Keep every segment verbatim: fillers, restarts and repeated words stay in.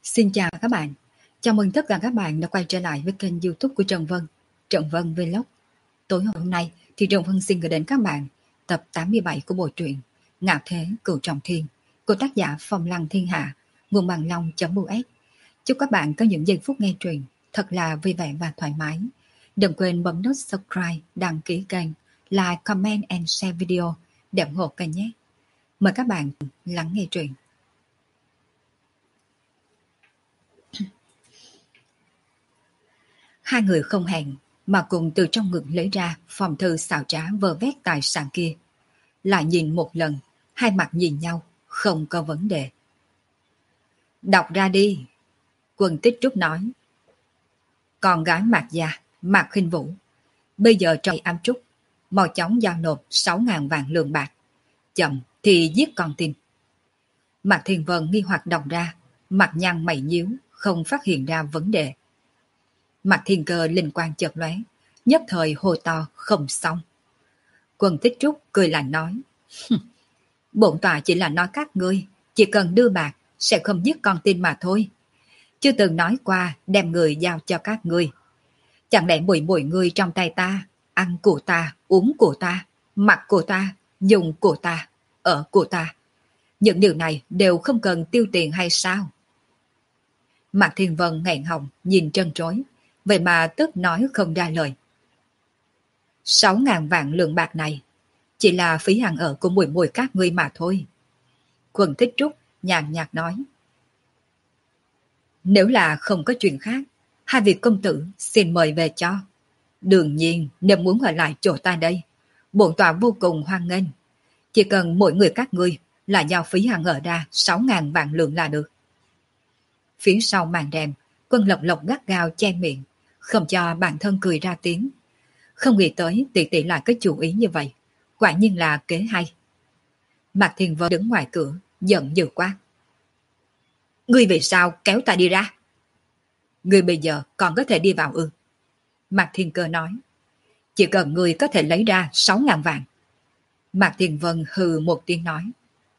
Xin chào các bạn, chào mừng tất cả các bạn đã quay trở lại với kênh YouTube của Trần Vân, Trần Vân Vlog. Tối hôm nay thì Trần Vân xin gửi đến các bạn tập tám mươi bảy của bộ truyện Ngạo Thế Cửu Trọng Thiên của tác giả Phong Lăng Thiên Hạ, nguồn bằng long.us. Chúc các bạn có những giây phút nghe truyện thật là vui vẻ và thoải mái. Đừng quên bấm nút subscribe, đăng ký kênh, like, comment and share video để ủng hộ kênh nhé. Mời các bạn lắng nghe truyện. Hai người không hẹn mà cùng từ trong ngực lấy ra phong thư xào trá vơ vét tài sản kia. Lại nhìn một lần, hai mặt nhìn nhau, không có vấn đề. Đọc ra đi, Quân Tích Trúc nói. Con gái Mạc Gia, Mạc Khinh Vũ, bây giờ trong ám trúc, mau chóng giao nộp sáu ngàn vạn lượng bạc. Chậm thì giết con tin. Mạc Thiên Vân nghi hoặc đọc ra, mặt nhăn mày nhíu, không phát hiện ra vấn đề. Mạc Thiên Cơ linh quang chợt lóe, nhất thời hô to không xong. Quân Tích Trúc cười lạnh nói, bổn tọa chỉ là nói các ngươi, chỉ cần đưa bạc sẽ không giết con tin mà thôi. Chưa từng nói qua đem người giao cho các ngươi. Chẳng lẽ bụi bụi ngươi trong tay ta, ăn của ta, uống của ta, mặc của ta, dùng của ta, ở của ta. Những điều này đều không cần tiêu tiền hay sao? Mạc Thiên Vân nghẹn họng nhìn trân trối, vậy mà tức nói không ra lời. Sáu ngàn vạn lượng bạc này chỉ là phí hàng ở của mùi mùi các ngươi mà thôi. Quân Tích Trúc nhàn nhạt nói. Nếu là không có chuyện khác, hai vị công tử xin mời về cho. Đương nhiên nếu muốn ở lại chỗ ta đây, bổn tọa vô cùng hoan nghênh. Chỉ cần mỗi người các ngươi là giao phí hàng ở ra sáu ngàn vạn lượng là được. Phía sau màn rèm, Quân Lộc Lộc gắt gao che miệng, không cho bản thân cười ra tiếng. Không nghĩ tới tỷ tỷ lại có chủ ý như vậy, quả nhiên là kế hay. Mạc Thiên Vân đứng ngoài cửa, giận dữ quát. Ngươi vì sao kéo ta đi ra? Ngươi bây giờ còn có thể đi vào ư? Mạc Thiên Cơ nói. Chỉ cần ngươi có thể lấy ra sáu ngàn vạn. Mạc Thiên Vân hừ một tiếng nói.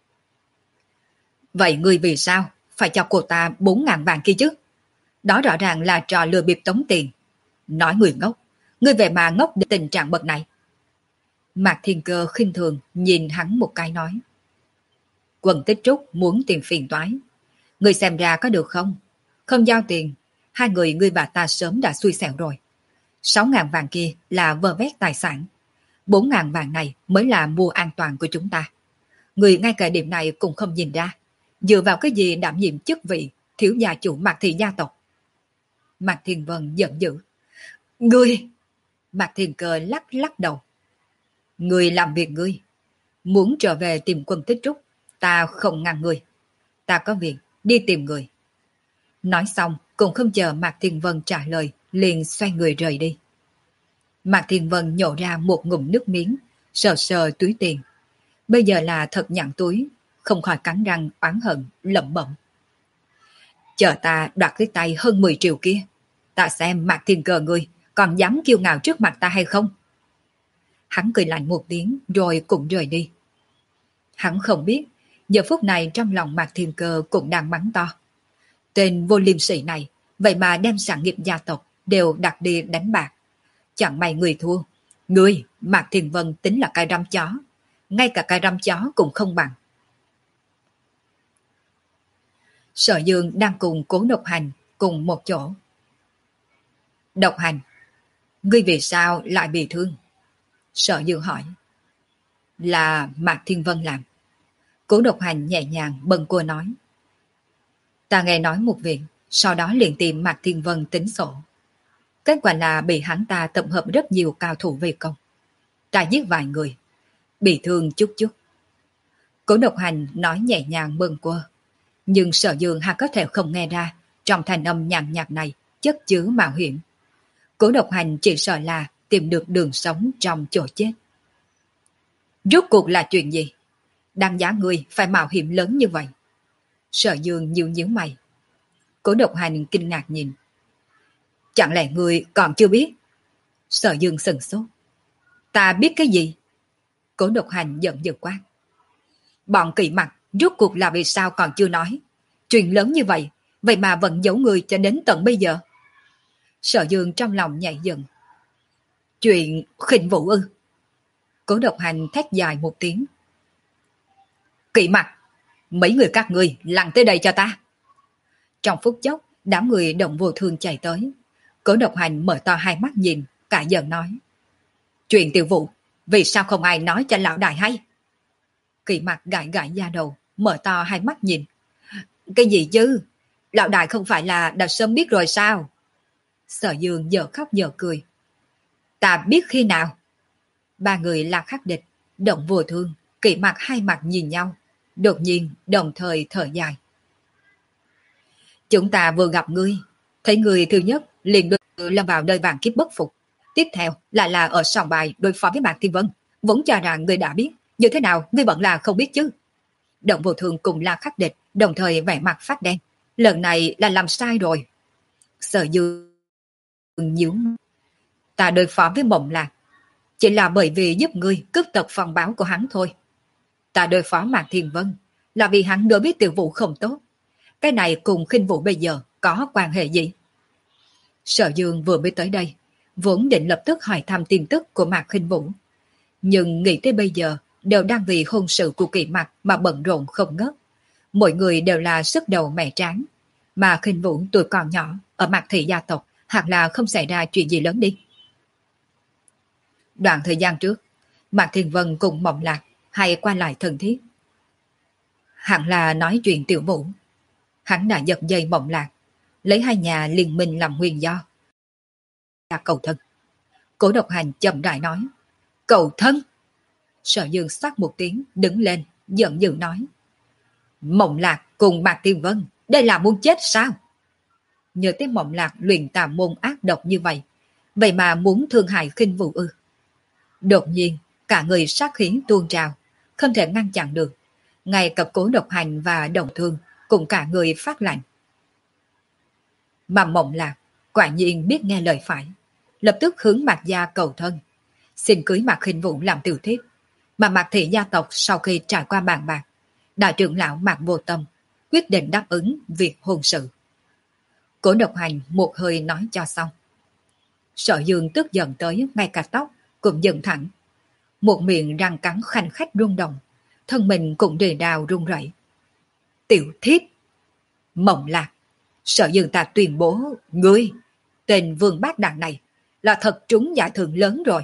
Vậy ngươi vì sao phải cho cô ta bốn ngàn vạn kia chứ? Đó rõ ràng là trò lừa bịp tống tiền. Nói người ngốc, ngươi về mà ngốc đến tình trạng bậc này. Mạc Thiên Cơ khinh thường nhìn hắn một cái nói. Quân Tích Trúc muốn tìm phiền toái. Ngươi xem ra có được không? Không giao tiền, hai người ngươi và ta sớm đã xui xẻo rồi. Sáu ngàn vạn kia là vơ vét tài sản. Bốn ngàn vạn này mới là mua an toàn của chúng ta. Ngươi ngay cả điểm này cũng không nhìn ra. Dựa vào cái gì đảm nhiệm chức vị thiếu gia chủ Mạc Thị gia tộc? Mạc Thiên Vân giận dữ. Ngươi! Mạc Thiên Cơ lắc lắc đầu. Ngươi làm việc ngươi. Muốn trở về tìm Quân Tích Trúc, ta không ngăn ngươi. Ta có việc, đi tìm người. Nói xong, cũng không chờ Mạc Thiên Vân trả lời, liền xoay người rời đi. Mạc Thiên Vân nhổ ra một ngụm nước miếng, sờ sờ túi tiền. Bây giờ là thật nhặn túi, không khỏi cắn răng oán hận, lẩm bẩm. Chờ ta đoạt cái tay hơn mười triệu kia. Ta xem Mạc Thiên Cơ ngươi còn dám kiêu ngạo trước mặt ta hay không? Hắn cười lạnh một tiếng rồi cũng rời đi. Hắn không biết, giờ phút này trong lòng Mạc Thiên Cơ cũng đang mắng to. Tên vô liêm sỉ này, vậy mà đem sản nghiệp gia tộc đều đặt đi đánh bạc. Chẳng may người thua. Ngươi, Mạc Thiên Vân tính là cái răm chó. Ngay cả cái răm chó cũng không bằng. Sở Dương đang cùng Cố Độc Hành cùng một chỗ. Độc Hành, ngươi vì sao lại bị thương? Sở Dương hỏi. Là Mạc Thiên Vân làm. Cố Độc Hành nhẹ nhàng bâng quơ nói. Ta nghe nói một việc, sau đó liền tìm Mạc Thiên Vân tính sổ. Kết quả là bị hắn ta tập hợp rất nhiều cao thủ vây công. Ta giết vài người, bị thương chút chút. Cố Độc Hành nói nhẹ nhàng bâng quơ. Nhưng Sở Dương hắn có thể không nghe ra trong thanh âm nhàn nhạt này chất chứa mạo hiểm. Cố Độc Hành chỉ sợ là tìm được đường sống trong chỗ chết. Rốt cuộc là chuyện gì? Đáng giá ngươi phải mạo hiểm lớn như vậy? Sở Dương nhíu nhíu mày. Cố Độc Hành kinh ngạc nhìn. Chẳng lẽ ngươi còn chưa biết? Sở Dương sừng sốt. Ta biết cái gì? Cố Độc Hành giận dữ quát. Bọn Kỵ Mặc rốt cuộc là vì sao còn chưa nói? Chuyện lớn như vậy, vậy mà vẫn giấu người cho đến tận bây giờ. Sở Dương trong lòng nhảy dựng. Chuyện khinh vũ ư? Cố Độc Hành thét dài một tiếng. Kỵ Mặc, mấy người các ngươi lặng tới đây cho ta. Trong phút chốc, đám người Động Vô Thương chạy tới. Cố Độc Hành mở to hai mắt nhìn, cả giận nói. Chuyện Tiểu Vũ, vì sao không ai nói cho lão đại hay? Kỵ Mặc gãi gãi da đầu, mở to hai mắt nhìn. Cái gì chứ? Lão đại không phải là đã sớm biết rồi sao? Sở Dương giờ khóc giờ cười. Ta biết khi nào? Ba người là khắc địch, Động Vô Thương, Kỵ Mặc hai mặt nhìn nhau, đột nhiên đồng thời thở dài. Chúng ta vừa gặp ngươi, thấy ngươi thứ nhất liền đưa lâm vào nơi vàng kiếp bất phục. Tiếp theo lại là ở sòng bài đối phó với Mạc Thiên Vân, vốn cho rằng ngươi đã biết, như thế nào ngươi vẫn là không biết chứ? Động Vô Thương cùng là khắc địch, đồng thời vẻ mặt phát đen. Lần này là làm sai rồi. Sở Dương nhíu. Ta đối phó với Mộng Lạc chỉ là bởi vì giúp ngươi cướp tật phòng báo của hắn thôi. Ta đối phó Mạc Thiên Vân là vì hắn đã biết Tiểu Vũ không tốt. Cái này cùng khinh vũ bây giờ có quan hệ gì? Sở Dương vừa mới tới đây, vốn định lập tức hỏi thăm tin tức của Mạc Khinh Vũ. Nhưng nghĩ tới bây giờ đều đang vì hôn sự của Kỵ Mặc mà bận rộn không ngớt. Mỗi người đều là sức đầu mẹ tráng. Mà Khinh Vũ tuổi còn nhỏ ở Mạc Thị gia tộc hẳn là không xảy ra chuyện gì lớn đi. Đoạn thời gian trước, Mạc Thiên Vân cùng Mộng Lạc hay qua lại thân thiết. Hẳn là nói chuyện Tiểu Vũ. Hắn đã giật dây Mộng Lạc, lấy hai nhà liên minh làm nguyên do. Là cầu thân. Cố Độc Hành chậm rãi nói. Cầu thân? Sở Dương sắc một tiếng đứng lên, giận dữ nói. Mộng Lạc cùng Mạc Thiên Vân, đây là muốn chết sao? Nhớ tới Mộng Lạc luyện tà môn ác độc như vậy, vậy mà muốn thương hại khinh vũ ư? Đột nhiên, cả người sát khí tuôn trào, không thể ngăn chặn được. Ngay cả Cố Độc Hành và Đồng Thương cùng cả người phát lạnh. Mà Mộng Lạc quả nhiên biết nghe lời phải, lập tức hướng Mạc gia cầu thân, xin cưới Mạc Khinh Vũ làm tiểu thiếp. Mà Mạc Thị gia tộc sau khi trải qua bàn bạc, đại trưởng lão Mạc Vô Tâm quyết định đáp ứng việc hôn sự. Cố Độc Hành một hơi nói cho xong. Sở Dương tức giận tới ngay cả tóc cũng dựng thẳng, một miệng răng cắn khanh khách rung động, thân mình cũng đề đào run rẩy. Tiểu thiếp? Mộng Lạc, Sở Dương ta tuyên bố ngươi, tên Vương Bát Đàn này là thật trúng giải thưởng lớn rồi.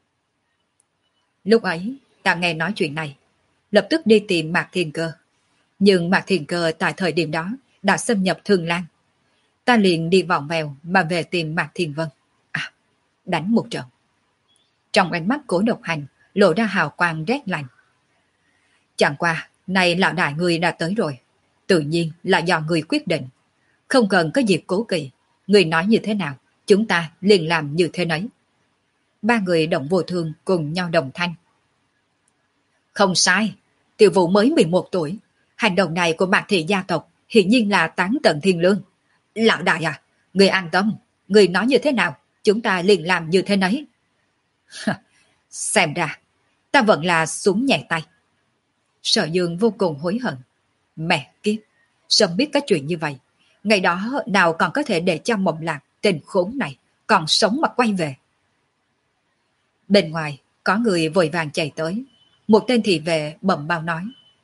Lúc ấy ta nghe nói chuyện này, lập tức đi tìm Mạc Thiên Cơ. Nhưng Mạc Thiên Cơ tại thời điểm đó đã xâm nhập Thương Lan. Ta liền đi vòng vèo mà về tìm Mạc Thiên Vân. À, đánh một trận. Trong ánh mắt Cố Độc Hành lộ ra hào quang rét lạnh. Chẳng qua, này lão đại người đã tới rồi. Tự nhiên là do người quyết định. Không cần có dịp cố kỵ. Người nói như thế nào, chúng ta liền làm như thế nấy. Ba người Động Vô Thương cùng nhau đồng thanh. Không sai, Tiểu Vũ mới mười một tuổi. Hành động này của Mạc Thị gia tộc hiển nhiên là tán tận thiên lương. Lão đại à, người an tâm, người nói như thế nào, chúng ta liền làm như thế nấy. Xem ra, ta vẫn là xuống nhẹ tay. Sở Dương vô cùng hối hận. Mẹ kiếp, sớm biết cái chuyện như vậy, ngày đó nào còn có thể để cho Mộng Lạc tên khốn này còn sống mà quay về. Bên ngoài, có người vội vàng chạy tới. Một tên thị vệ bẩm bao nói.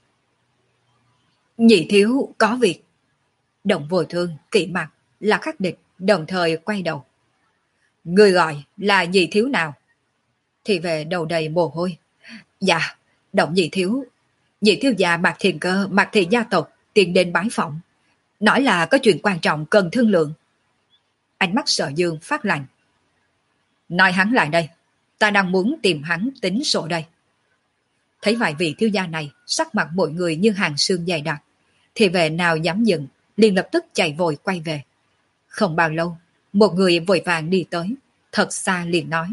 Nhị thiếu có việc. Động Vô Thương, Kỵ Mặc là khắc địch, đồng thời quay đầu. Người gọi là nhị thiếu nào? Thị vệ đầu đầy mồ hôi. Dạ, Động nhị thiếu. Nhị thiếu già Mạc Thiên Cơ, Mạc Thị gia tộc tiền đến bái phỏng. Nói là có chuyện quan trọng cần thương lượng. Ánh mắt Sở Dương phát lạnh. Nói hắn lại đây, ta đang muốn tìm hắn tính sổ đây. Thấy vài vị thiếu gia này, sắc mặt mọi người như hàng sương dày đặc. Thị vệ nào dám dừng, liền lập tức chạy vội quay về. Không bao lâu, một người vội vàng đi tới, thật xa liền nói.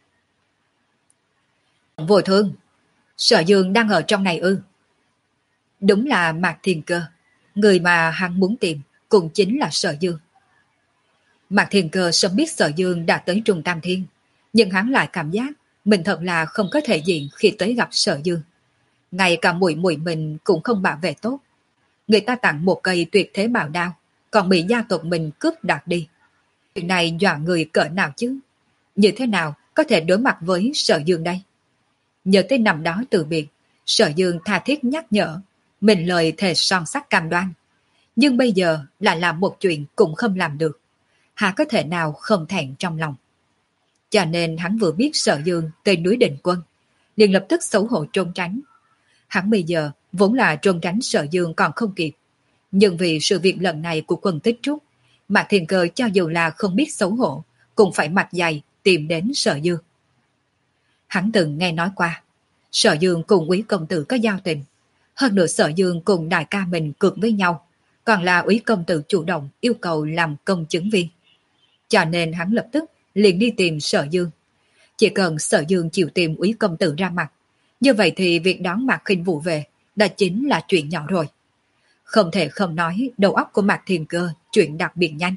Vô Thương, Sở Dương đang ở trong này ư? Đúng là Mạc Thiên Cơ, người mà hắn muốn tìm cũng chính là Sở Dương. Mạc Thiên Cơ sớm biết Sở Dương đã tới Trung Tam Thiên, nhưng hắn lại cảm giác mình thật là không có thể diện khi tới gặp Sở Dương. Ngay cả muội muội mình cũng không bảo vệ tốt. Người ta tặng một cây tuyệt thế bảo đao, còn bị gia tộc mình cướp đoạt đi. Chuyện này dọa người cỡ nào chứ? Như thế nào có thể đối mặt với Sở Dương đây? Nhớ tới năm đó từ biệt, Sở Dương tha thiết nhắc nhở, mình lời thề son sắt cam đoan. Nhưng bây giờ là làm một chuyện cũng không làm được. Hà có thể nào không thẹn trong lòng. Cho nên hắn vừa biết Sở Dương tới núi Định Quân, liền lập tức xấu hổ trốn tránh. Hắn bây giờ vốn là trốn tránh Sở Dương còn không kịp. Nhưng vì sự việc lần này của Quân Tích Trúc, Mạc Thiên Cơ cho dù là không biết xấu hổ, cũng phải mặt dày tìm đến Sở Dương. Hắn từng nghe nói qua, Sở Dương cùng Úy công tử có giao tình. Hơn nữa Sở Dương cùng đại ca mình cược với nhau, còn là Úy công tử chủ động yêu cầu làm công chứng viên. Cho nên hắn lập tức liền đi tìm Sở Dương. Chỉ cần Sở Dương chịu tìm Úy công tử ra mặt, như vậy thì việc đón Mạc Khinh Vũ về đã chính là chuyện nhỏ rồi. Không thể không nói đầu óc của Mạc Thiên Cơ chuyện đặc biệt nhanh.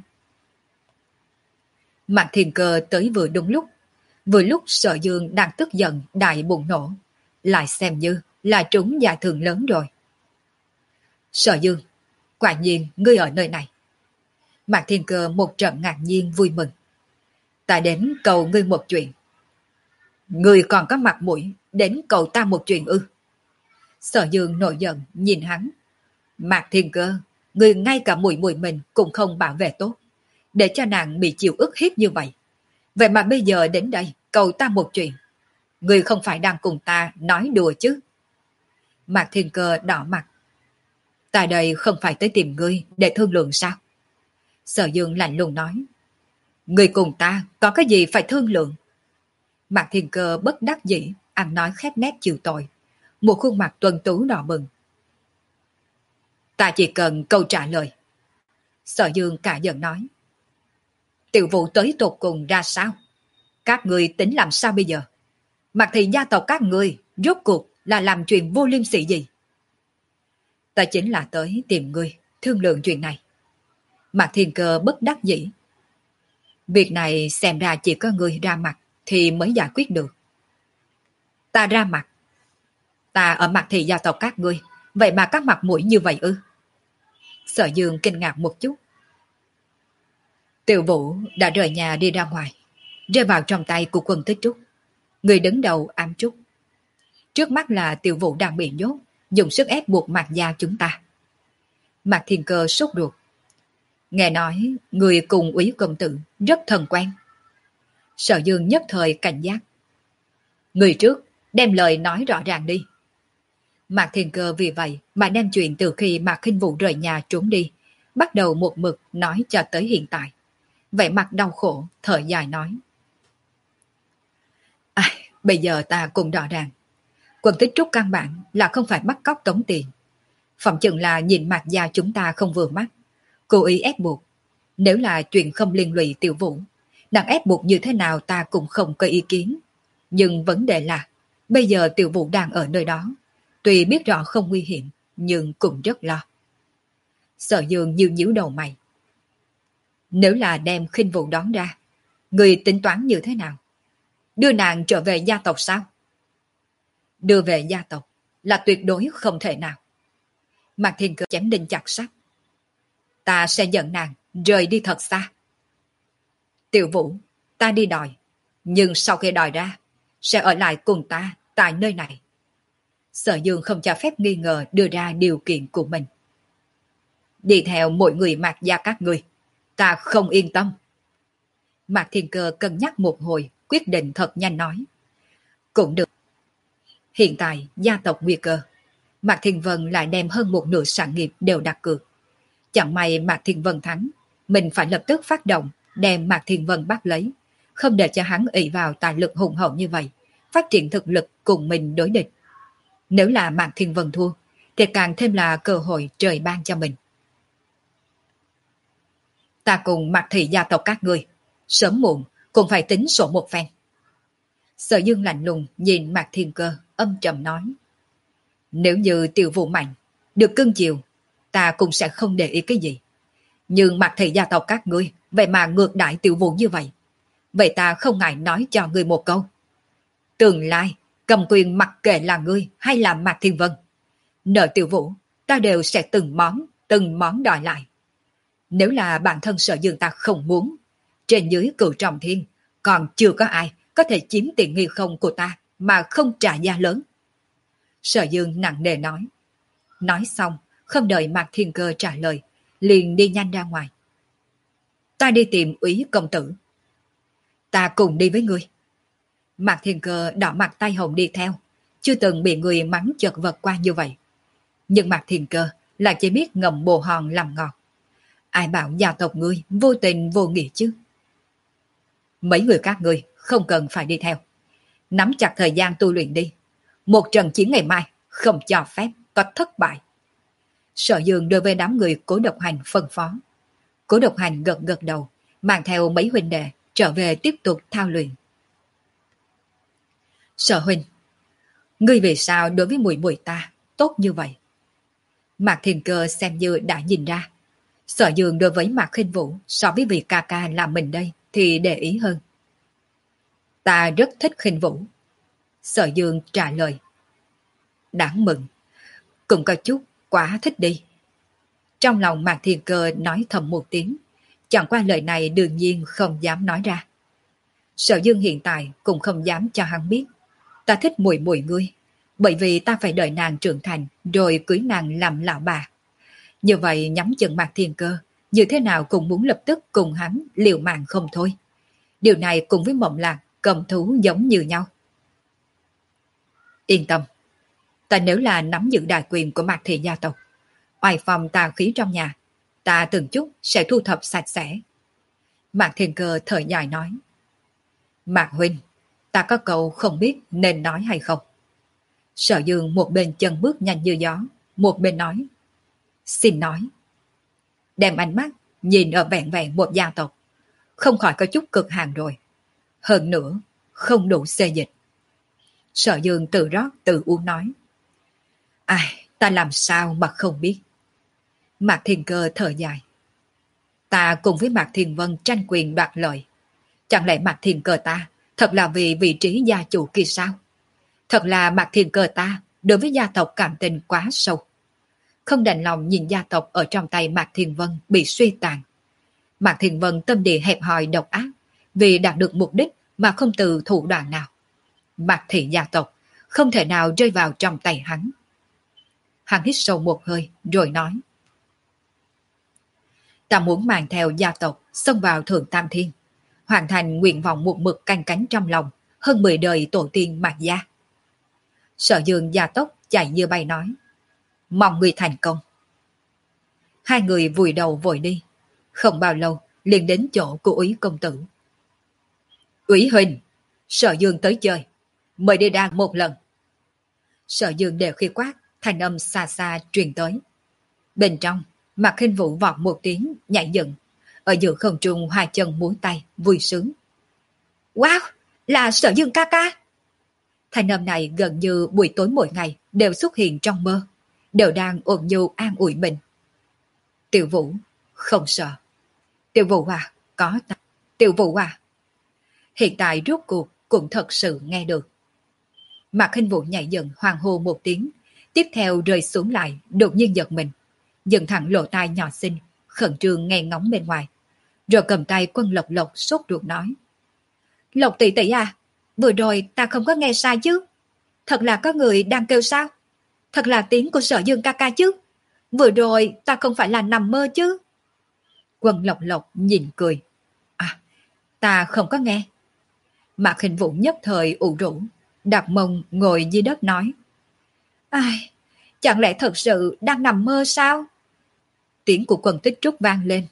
Mạc Thiên Cơ tới vừa đúng lúc, vừa lúc Sở Dương đang tức giận đại bùng nổ, lại xem như là trúng giải thưởng lớn rồi. Sở Dương, quả nhiên ngươi ở nơi này. Mạc Thiên Cơ một trận ngạc nhiên vui mừng. Ta đến cầu ngươi một chuyện. Ngươi còn có mặt mũi đến cầu ta một chuyện ư? Sở Dương nổi giận nhìn hắn. Mạc Thiên Cơ, ngươi ngay cả muội muội mình cũng không bảo vệ tốt, để cho nàng bị chịu ức hiếp như vậy. Vậy mà bây giờ đến đây cầu ta một chuyện. Ngươi không phải đang cùng ta nói đùa chứ? Mạc Thiên Cơ đỏ mặt. Ta đây không phải tới tìm ngươi để thương lượng sao? Sở Dương lạnh lùng nói. Ngươi cùng ta có cái gì phải thương lượng? Mạc Thiên Cơ bất đắc dĩ, ăn nói khép nét chịu tội, một khuôn mặt tuấn tú đỏ bừng. Ta chỉ cần câu trả lời. Sở Dương cả giận nói. Tiểu Vũ tới tột cùng ra sao? Các ngươi tính làm sao bây giờ? Mặc thì gia tộc các ngươi rốt cuộc là làm chuyện vô liêm sỉ gì? Ta chính là tới tìm ngươi thương lượng chuyện này. Mạc Thiên Cơ bất đắc dĩ. Việc này xem ra chỉ có ngươi ra mặt thì mới giải quyết được. Ta ra mặt? Ta ở mặt thì gia tộc các ngươi, vậy mà các mặt mũi như vậy ư? Sở Dương kinh ngạc một chút. Tiểu Vũ đã rời nhà đi ra ngoài, rơi vào trong tay của Quân Tích Trúc, người đứng đầu ám trúc. Trước mắt là Tiểu Vũ đang bị nhốt, dùng sức ép buộc Mạc gia chúng ta. Mạc Thiên Cơ sốt ruột. Nghe nói người cùng Úy công tử rất thân quen. Sở Dương nhất thời cảnh giác. Người trước đem lời nói rõ ràng đi. Mạc Thiên Cơ vì vậy mà đem chuyện từ khi Mạc Khinh Vũ rời nhà trốn đi, bắt đầu một mực nói cho tới hiện tại. Vậy mặt đau khổ, thở dài nói. À, bây giờ ta cũng rõ ràng. Quân Tích Trúc căn bản là không phải bắt cóc tống tiền. Phẩm chừng là nhìn Mạc gia chúng ta không vừa mắt, cố ý ép buộc. Nếu là chuyện không liên lụy Tiểu Vũ, nàng ép buộc như thế nào ta cũng không có ý kiến. Nhưng vấn đề là, bây giờ Tiểu Vũ đang ở nơi đó. Tuy biết rõ không nguy hiểm, nhưng cũng rất lo. Sở Dương nhíu nhíu đầu mày. Nếu là đem Khinh Vũ đón ra, người tính toán như thế nào? Đưa nàng trở về gia tộc sao? Đưa về gia tộc là tuyệt đối không thể nào. Mạc Thiên Cơ chém đinh chặt sắt. Ta sẽ dẫn nàng rời đi thật xa. Tiểu Vũ, ta đi đòi, nhưng sau khi đòi ra, sẽ ở lại cùng ta tại nơi này. Sở Dương không cho phép nghi ngờ đưa ra điều kiện của mình. Đi theo mỗi người Mạc gia các người, ta không yên tâm. Mạc Thiên Cơ cân nhắc một hồi, quyết định thật nhanh nói. Cũng được. Hiện tại gia tộc nguy cơ, Mạc Thiên Vân lại đem hơn một nửa sản nghiệp đều đặt cược. Chẳng may Mạc Thiên Vân thắng, mình phải lập tức phát động đem Mạc Thiên Vân bắt lấy, không để cho hắn ỷ vào tài lực hùng hậu như vậy, phát triển thực lực cùng mình đối địch. Nếu là Mạc Thiên Vân thua, thì càng thêm là cơ hội trời ban cho mình. Ta cùng Mạc thị gia tộc các người, sớm muộn cũng phải tính sổ một phen. Sở Dương lạnh lùng nhìn Mạc Thiên Cơ, âm trầm nói. Nếu như Tiểu Vũ mạnh, được cưng chiều, ta cũng sẽ không để ý cái gì. Nhưng Mạc thị gia tộc các ngươi, vậy mà ngược đãi Tiểu Vũ như vậy. Vậy ta không ngại nói cho ngươi một câu. Tương lai, cầm quyền mặc kệ là ngươi hay là Mạc Thiên Vân. Nợ Tiểu Vũ, ta đều sẽ từng món, từng món đòi lại. Nếu là bản thân Sở Dương ta không muốn, trên dưới Cửu Trọng Thiên còn chưa có ai có thể chiếm tiện nghi không của ta mà không trả giá lớn. Sở Dương nặng nề nói. Nói xong, không đợi Mạc Thiên Cơ trả lời, liền đi nhanh ra ngoài. Ta đi tìm Úy công tử. Ta cùng đi với ngươi. Mạc Thiên Cơ đỏ mặt tay hồng đi theo, chưa từng bị người mắng chật vật qua như vậy. Nhưng Mạc Thiên Cơ lại chỉ biết ngậm bồ hòn làm ngọt. Ai bảo gia tộc ngươi vô tình vô nghĩa chứ? Mấy người các ngươi không cần phải đi theo. Nắm chặt thời gian tu luyện đi. Một trận chiến ngày mai không cho phép có thất bại. Sở Dương đối với đám người Cố Độc Hành phân phó. Cố Độc Hành gật gật đầu, mang theo mấy huynh đệ trở về tiếp tục thao luyện. Sở huynh, ngươi vì sao đối với muội muội ta tốt như vậy? Mạc Thiên Cơ xem như đã nhìn ra. Sở Dương đối với Mạc Khinh Vũ so với vị ca ca làm mình đây thì để ý hơn. Ta rất thích Khinh Vũ. Sở Dương trả lời. Đáng mừng. Cũng có chút quá thích đi. Trong lòng Mạc Thiên Cơ nói thầm một tiếng. Chẳng qua lời này đương nhiên không dám nói ra. Sở Dương hiện tại cũng không dám cho hắn biết. Ta thích muội muội ngươi, bởi vì ta phải đợi nàng trưởng thành rồi cưới nàng làm lão bà. Như vậy nhắm chừng Mạc Thiên Cơ, như thế nào cũng muốn lập tức cùng hắn liều mạng không thôi. Điều này cùng với Mộng Lạc cầm thú giống như nhau. Yên tâm, ta nếu là nắm giữ đại quyền của Mạc thị gia tộc, oai phong tà khí trong nhà, ta từng chút sẽ thu thập sạch sẽ. Mạc Thiên Cơ thở dài nói. Mạc huynh, ta có câu không biết nên nói hay không. Sở Dương một bên chân bước nhanh như gió, một bên nói. Xin nói. Đem ánh mắt nhìn ở vẹn vẹn một gia tộc, không khỏi có chút cực hạn rồi. Hơn nữa, không đủ xê dịch. Sở Dương tự rót tự uống nói. Ai, ta làm sao mà không biết. Mạc Thiên Cơ thở dài. Ta cùng với Mạc Thiên Vân tranh quyền đoạt lợi. Chẳng lẽ Mạc Thiên Cơ ta thật là vì vị trí gia chủ kia sao? Thật là Mạc Thiên Cơ ta đối với gia tộc cảm tình quá sâu. Không đành lòng nhìn gia tộc ở trong tay Mạc Thiên Vân bị suy tàn. Mạc Thiên Vân tâm địa hẹp hòi độc ác, vì đạt được mục đích mà không từ thủ đoạn nào. Mạc thị gia tộc không thể nào rơi vào trong tay hắn. Hắn hít sâu một hơi rồi nói. Ta muốn mang theo gia tộc xông vào Thượng Tam Thiên, hoàn thành nguyện vọng một mực canh cánh trong lòng hơn mười đời tổ tiên Mạc gia. Sở Dương gia tốc chạy như bay nói. Mong người thành công. Hai người vùi đầu vội đi. Không bao lâu liền đến chỗ của Úy công tử. Úy huynh, Sở Dương tới chơi, mời đi ra một lần. Sở Dương đều khi quát, thanh âm xa xa truyền tới. Bên trong, Mạc Khinh Vũ vọt một tiếng nhảy dựng, ở giữa không trung hai chân múa tay vui sướng. Wow, là Sở Dương ca ca. Thanh âm này gần như buổi tối mỗi ngày đều xuất hiện trong mơ, đều đang ôm nhu an ủi mình. Tiểu Vũ, không sợ. Tiểu Vũ à, có ta. Tiểu Vũ à. Hiện tại rốt cuộc cũng thật sự nghe được. Mạc Khinh Vũ nhảy dựng hoang hô một tiếng, tiếp theo rơi xuống lại, đột nhiên giật mình, dừng thẳng lỗ tai nhỏ xinh, khẩn trương nghe ngóng bên ngoài, rồi cầm tay Quân Lộc Lộc sốt ruột nói. Lộc tỷ tỷ à, vừa rồi ta không có nghe sai chứ? Thật là có người đang kêu sao? Thật là tiếng của Sở Dương ca ca chứ? Vừa rồi ta không phải là nằm mơ chứ? Quân Lộc Lộc nhìn cười. À, ta không có nghe. Mạc Khinh Vũ nhất thời ủ rũ, đặt mông ngồi dưới đất nói. Ai, chẳng lẽ thật sự đang nằm mơ sao? Tiếng của Quân Tích Trúc vang lên.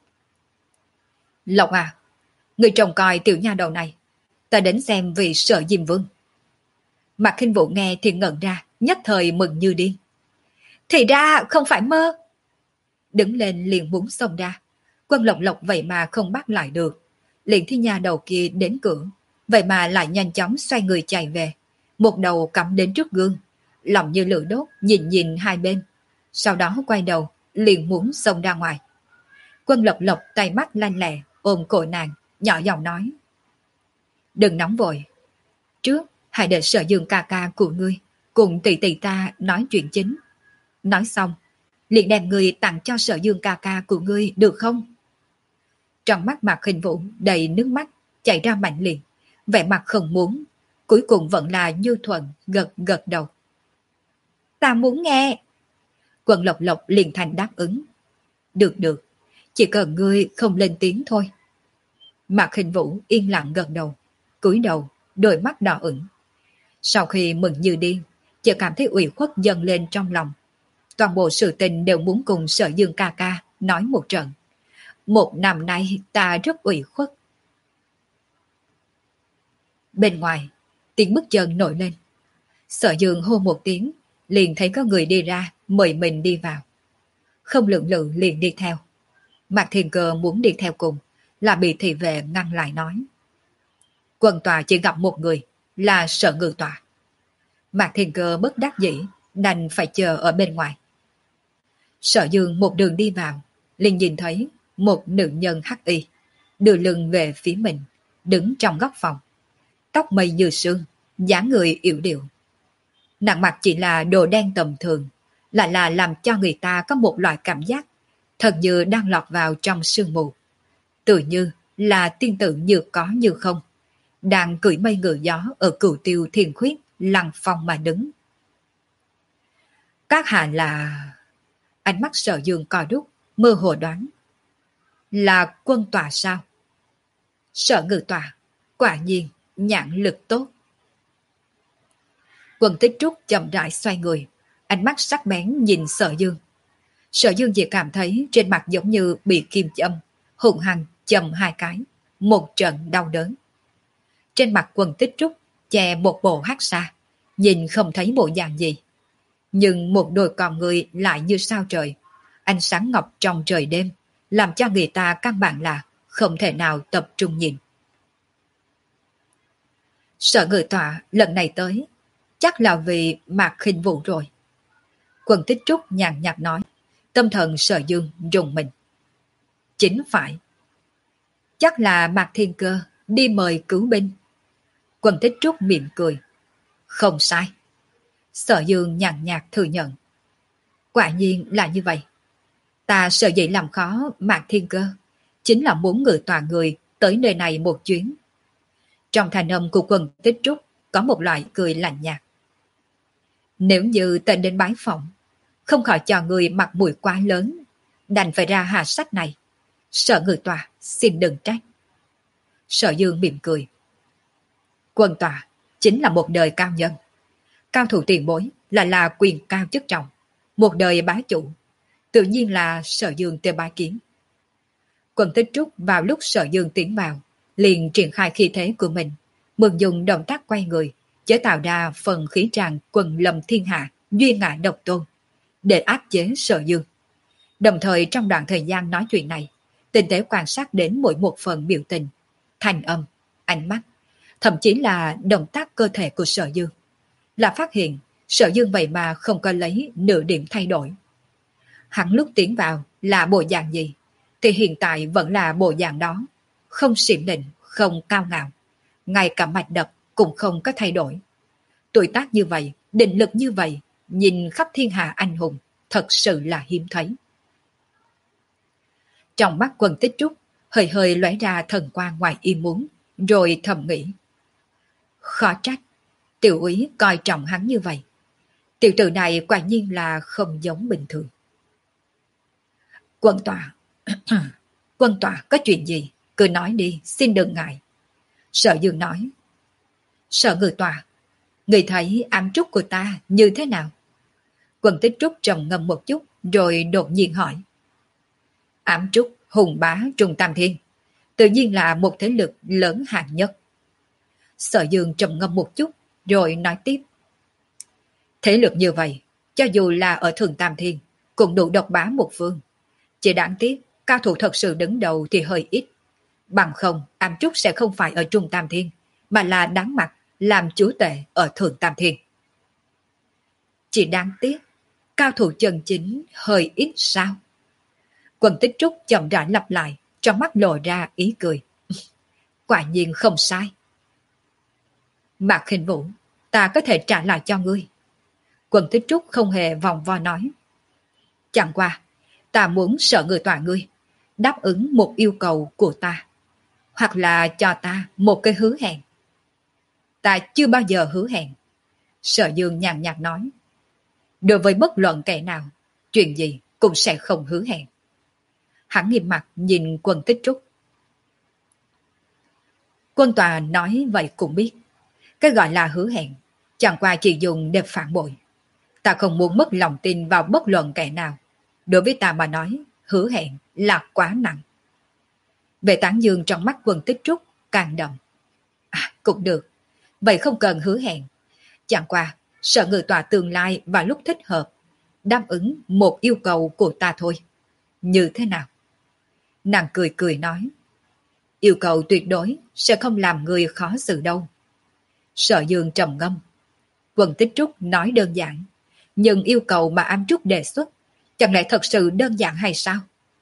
Lộc à, người trông coi tiểu nha đầu này, ta đến xem vị Sở Diêm Vương. Mạc Khinh Vũ nghe thì ngẩn ra, nhất thời mừng như điên. Thì ra không phải mơ. Đứng lên liền muốn xông ra. Quân Lộc Lộc vậy mà không bắt lại được. Liền thi nhà đầu kia đến cửa, vậy mà lại nhanh chóng xoay người chạy về, một đầu cắm đến trước gương, lòng như lửa đốt nhìn nhìn hai bên, sau đó quay đầu liền muốn xông ra ngoài. Quân Lộc Lộc tay mắt lanh lẹ ôm cổ nàng, nhỏ giọng nói. Đừng nóng vội, trước hãy để Sở Dương ca ca của ngươi cùng tỷ tỷ ta nói chuyện chính. Nói xong liền đem người tặng cho Sở Dương ca ca của ngươi được không? Trong mắt Mạc Khinh Vũ đầy nước mắt chảy ra mạnh liệt, vẻ mặt không muốn, cuối cùng vẫn là Như Thuận gật gật đầu. Ta muốn nghe. Quần Lộc Lộc liền thành đáp ứng. Được được, chỉ cần ngươi không lên tiếng thôi. Mạc Khinh Vũ yên lặng gật đầu, cúi đầu, đôi mắt đỏ ửng. Sau khi mừng như điên, chỉ cảm thấy ủy khuất dâng lên trong lòng. Toàn bộ sự tình đều muốn cùng Sở Dương ca ca nói một trận. Một năm nay ta rất ủy khuất. Bên ngoài, tiếng bước chân nổi lên. Sở Dương hô một tiếng, liền thấy có người đi ra, mời mình đi vào. Không lượng lự liền đi theo. Mạc Thiên Cơ muốn đi theo cùng, là bị thị vệ ngăn lại nói. Quân tòa chỉ gặp một người, là Sở Ngự tòa. Mạc Thiên Cơ bất đắc dĩ, đành phải chờ ở bên ngoài. Sở Dương một đường đi vào, liền nhìn thấy một nữ nhân hắc y, đưa lưng về phía mình, đứng trong góc phòng. Tóc mây như sương, dáng người yểu điệu. Nàng mặc chỉ là đồ đen tầm thường, lại là làm cho người ta có một loại cảm giác thật như đang lọt vào trong sương mù. Tự như là tiên tử như có như không, đang cưỡi mây ngựa gió ở Cửu Tiêu Thiên Khuyết lăng phong mà đứng. Các hạ là... Ánh mắt Sở Dương co rút, mơ hồ đoán. Là quân tòa sao? Sở Ngự tòa, quả nhiên, nhãn lực tốt. Quân Tích Trúc chậm rãi xoay người, ánh mắt sắc bén nhìn Sở Dương. Sở Dương chỉ cảm thấy trên mặt giống như bị kim châm, hùng hăng châm hai cái, một trận đau đớn. Trên mặt Quân Tích Trúc che một bộ hắc sa, nhìn không thấy bộ dạng gì. Nhưng một đôi con người lại như sao trời, ánh sáng ngọc trong trời đêm, làm cho người ta căn bản là không thể nào tập trung nhìn. Sở Ngự tọa lần này tới, chắc là vì Mạc Khinh Vũ rồi. Quân Tích Trúc nhàn nhạt nói, tâm thần Sở Dương rùng mình. Chính phải. Chắc là Mạc Thiên Cơ đi mời cứu binh. Quân Tích Trúc mỉm cười. Không sai. Sở Dương nhàn nhạt thừa nhận. Quả nhiên là như vậy. Ta sợ dĩ làm khó Mạc Thiên Cơ, chính là muốn ngự tòa người tới nơi này một chuyến. Trong thanh âm của Quân Tích Trúc có một loại cười lạnh nhạt. Nếu như tên đến bái phỏng, không khỏi cho người mặt mũi quá lớn, đành phải ra hạ sách này. Sở Ngự tòa xin đừng trách. Sở Dương mỉm cười. Quân tòa chính là một đời cao nhân. Cao thủ tiền bối là là quyền cao chức trọng, một đời bá chủ, tự nhiên là Sở Dương tới bái kiến. Quân Tích Trúc vào lúc Sở Dương tiến vào, liền triển khai khí thế của mình, mừng dùng động tác quay người, chế tạo ra phần khí tràng quần lâm thiên hạ, duy ngã độc tôn, để áp chế Sở Dương. Đồng thời trong đoạn thời gian nói chuyện này, tinh tế quan sát đến mỗi một phần biểu tình, thanh âm, ánh mắt, thậm chí là động tác cơ thể của Sở Dương, là phát hiện Sở Dương vậy mà không có lấy nửa điểm thay đổi. Hắn lúc tiến vào là bộ dạng gì, thì hiện tại vẫn là bộ dạng đó, không xiểm định, không cao ngạo, ngay cả mạch đập cũng không có thay đổi. Tuổi tác như vậy, định lực như vậy, nhìn khắp thiên hạ anh hùng, thật sự là hiếm thấy. Trong mắt Quân Tích Trúc, hơi hơi lóe ra thần quang ngoài ý muốn, rồi thầm nghĩ. Khó trách, tiểu úy coi trọng hắn như vậy. Tiểu tử này quả nhiên là không giống bình thường. Quân tòa, quân tòa có chuyện gì, cứ nói đi, xin đừng ngại. Sở Dương nói. Sở Ngự tòa, người thấy ám trúc của ta như thế nào? Quân Tích Trúc trầm ngâm một chút, rồi đột nhiên hỏi. Ám trúc hùng bá Trung Tam Thiên, tự nhiên là một thế lực lớn hạng nhất. Sở Dương trầm ngâm một chút, rồi nói tiếp. Thế lực như vậy, cho dù là ở Thường Tam Thiên, cũng đủ độc bá một phương. Chỉ đáng tiếc, cao thủ thật sự đứng đầu thì hơi ít. Bằng không, ám trúc sẽ không phải ở Trung Tam Thiên, mà là đáng mặt làm chúa tể ở Thường Tam Thiên. Chỉ đáng tiếc, cao thủ chân chính hơi ít sao? Quân Tích Trúc chậm rãi lặp lại, trong mắt lộ ra ý cười. Quả nhiên không sai. Mạc Khinh Vũ, ta có thể trả lại cho ngươi. Quân Tích Trúc không hề vòng vo nói. Chẳng qua, ta muốn Sở Ngự Tọa ngươi đáp ứng một yêu cầu của ta, hoặc là cho ta một cái hứa hẹn. Ta chưa bao giờ hứa hẹn. Sở Dương nhàn nhạt nói. Đối với bất luận kẻ nào, chuyện gì cũng sẽ không hứa hẹn. Hắn nghiêm mặt nhìn Quân Tích Trúc. Quân tòa nói vậy cũng biết. Cái gọi là hứa hẹn chẳng qua chỉ dùng để phản bội. Ta không muốn mất lòng tin vào bất luận kẻ nào. Đối với ta mà nói, hứa hẹn là quá nặng. Về tán dương trong mắt Quân Tích Trúc càng đậm. À, cũng được. Vậy không cần hứa hẹn. Chẳng qua, Sở Ngự Tọa tương lai và lúc thích hợp đáp ứng một yêu cầu của ta thôi. Như thế nào? Nàng cười cười nói. Yêu cầu tuyệt đối sẽ không làm người khó xử đâu. Sở Dương trầm ngâm. Quân Tích Trúc nói đơn giản, nhưng yêu cầu mà Ám Trúc đề xuất chẳng lẽ thật sự đơn giản hay sao?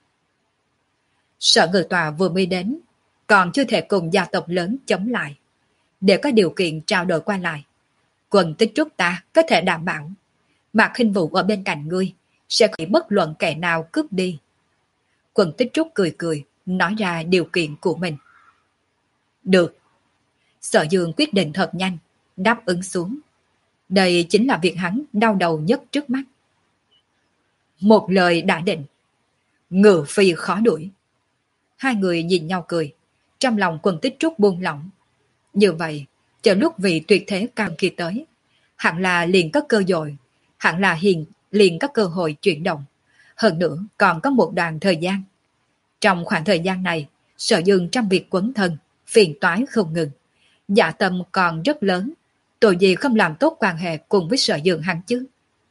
Sở Ngự Tọa vừa mới đến, còn chưa thể cùng gia tộc lớn chống lại. Để có điều kiện trao đổi qua lại, Quân Tích Trúc ta có thể đảm bảo Mạc Khinh Vũ ở bên cạnh ngươi sẽ không bị bất luận kẻ nào cướp đi. Quân Tích Trúc cười cười, nói ra điều kiện của mình. Được. Sở Dương quyết định thật nhanh, đáp ứng xuống. Đây chính là việc hắn đau đầu nhất trước mắt. Một lời đã định. Ngự phi khó đuổi. Hai người nhìn nhau cười, trong lòng Quân Tích Trúc buông lỏng. Như vậy, chờ lúc vị tuyệt thế cao kia tới, hẳn là liền có cơ hội, hẳn là hiền liền có cơ hội chuyển động. Hơn nữa còn có một đoạn thời gian. Trong khoảng thời gian này, Sở Dương trong việc quấn thân, phiền toái không ngừng. Dạ tâm còn rất lớn, tội gì không làm tốt quan hệ cùng với Sở Dương hắn chứ.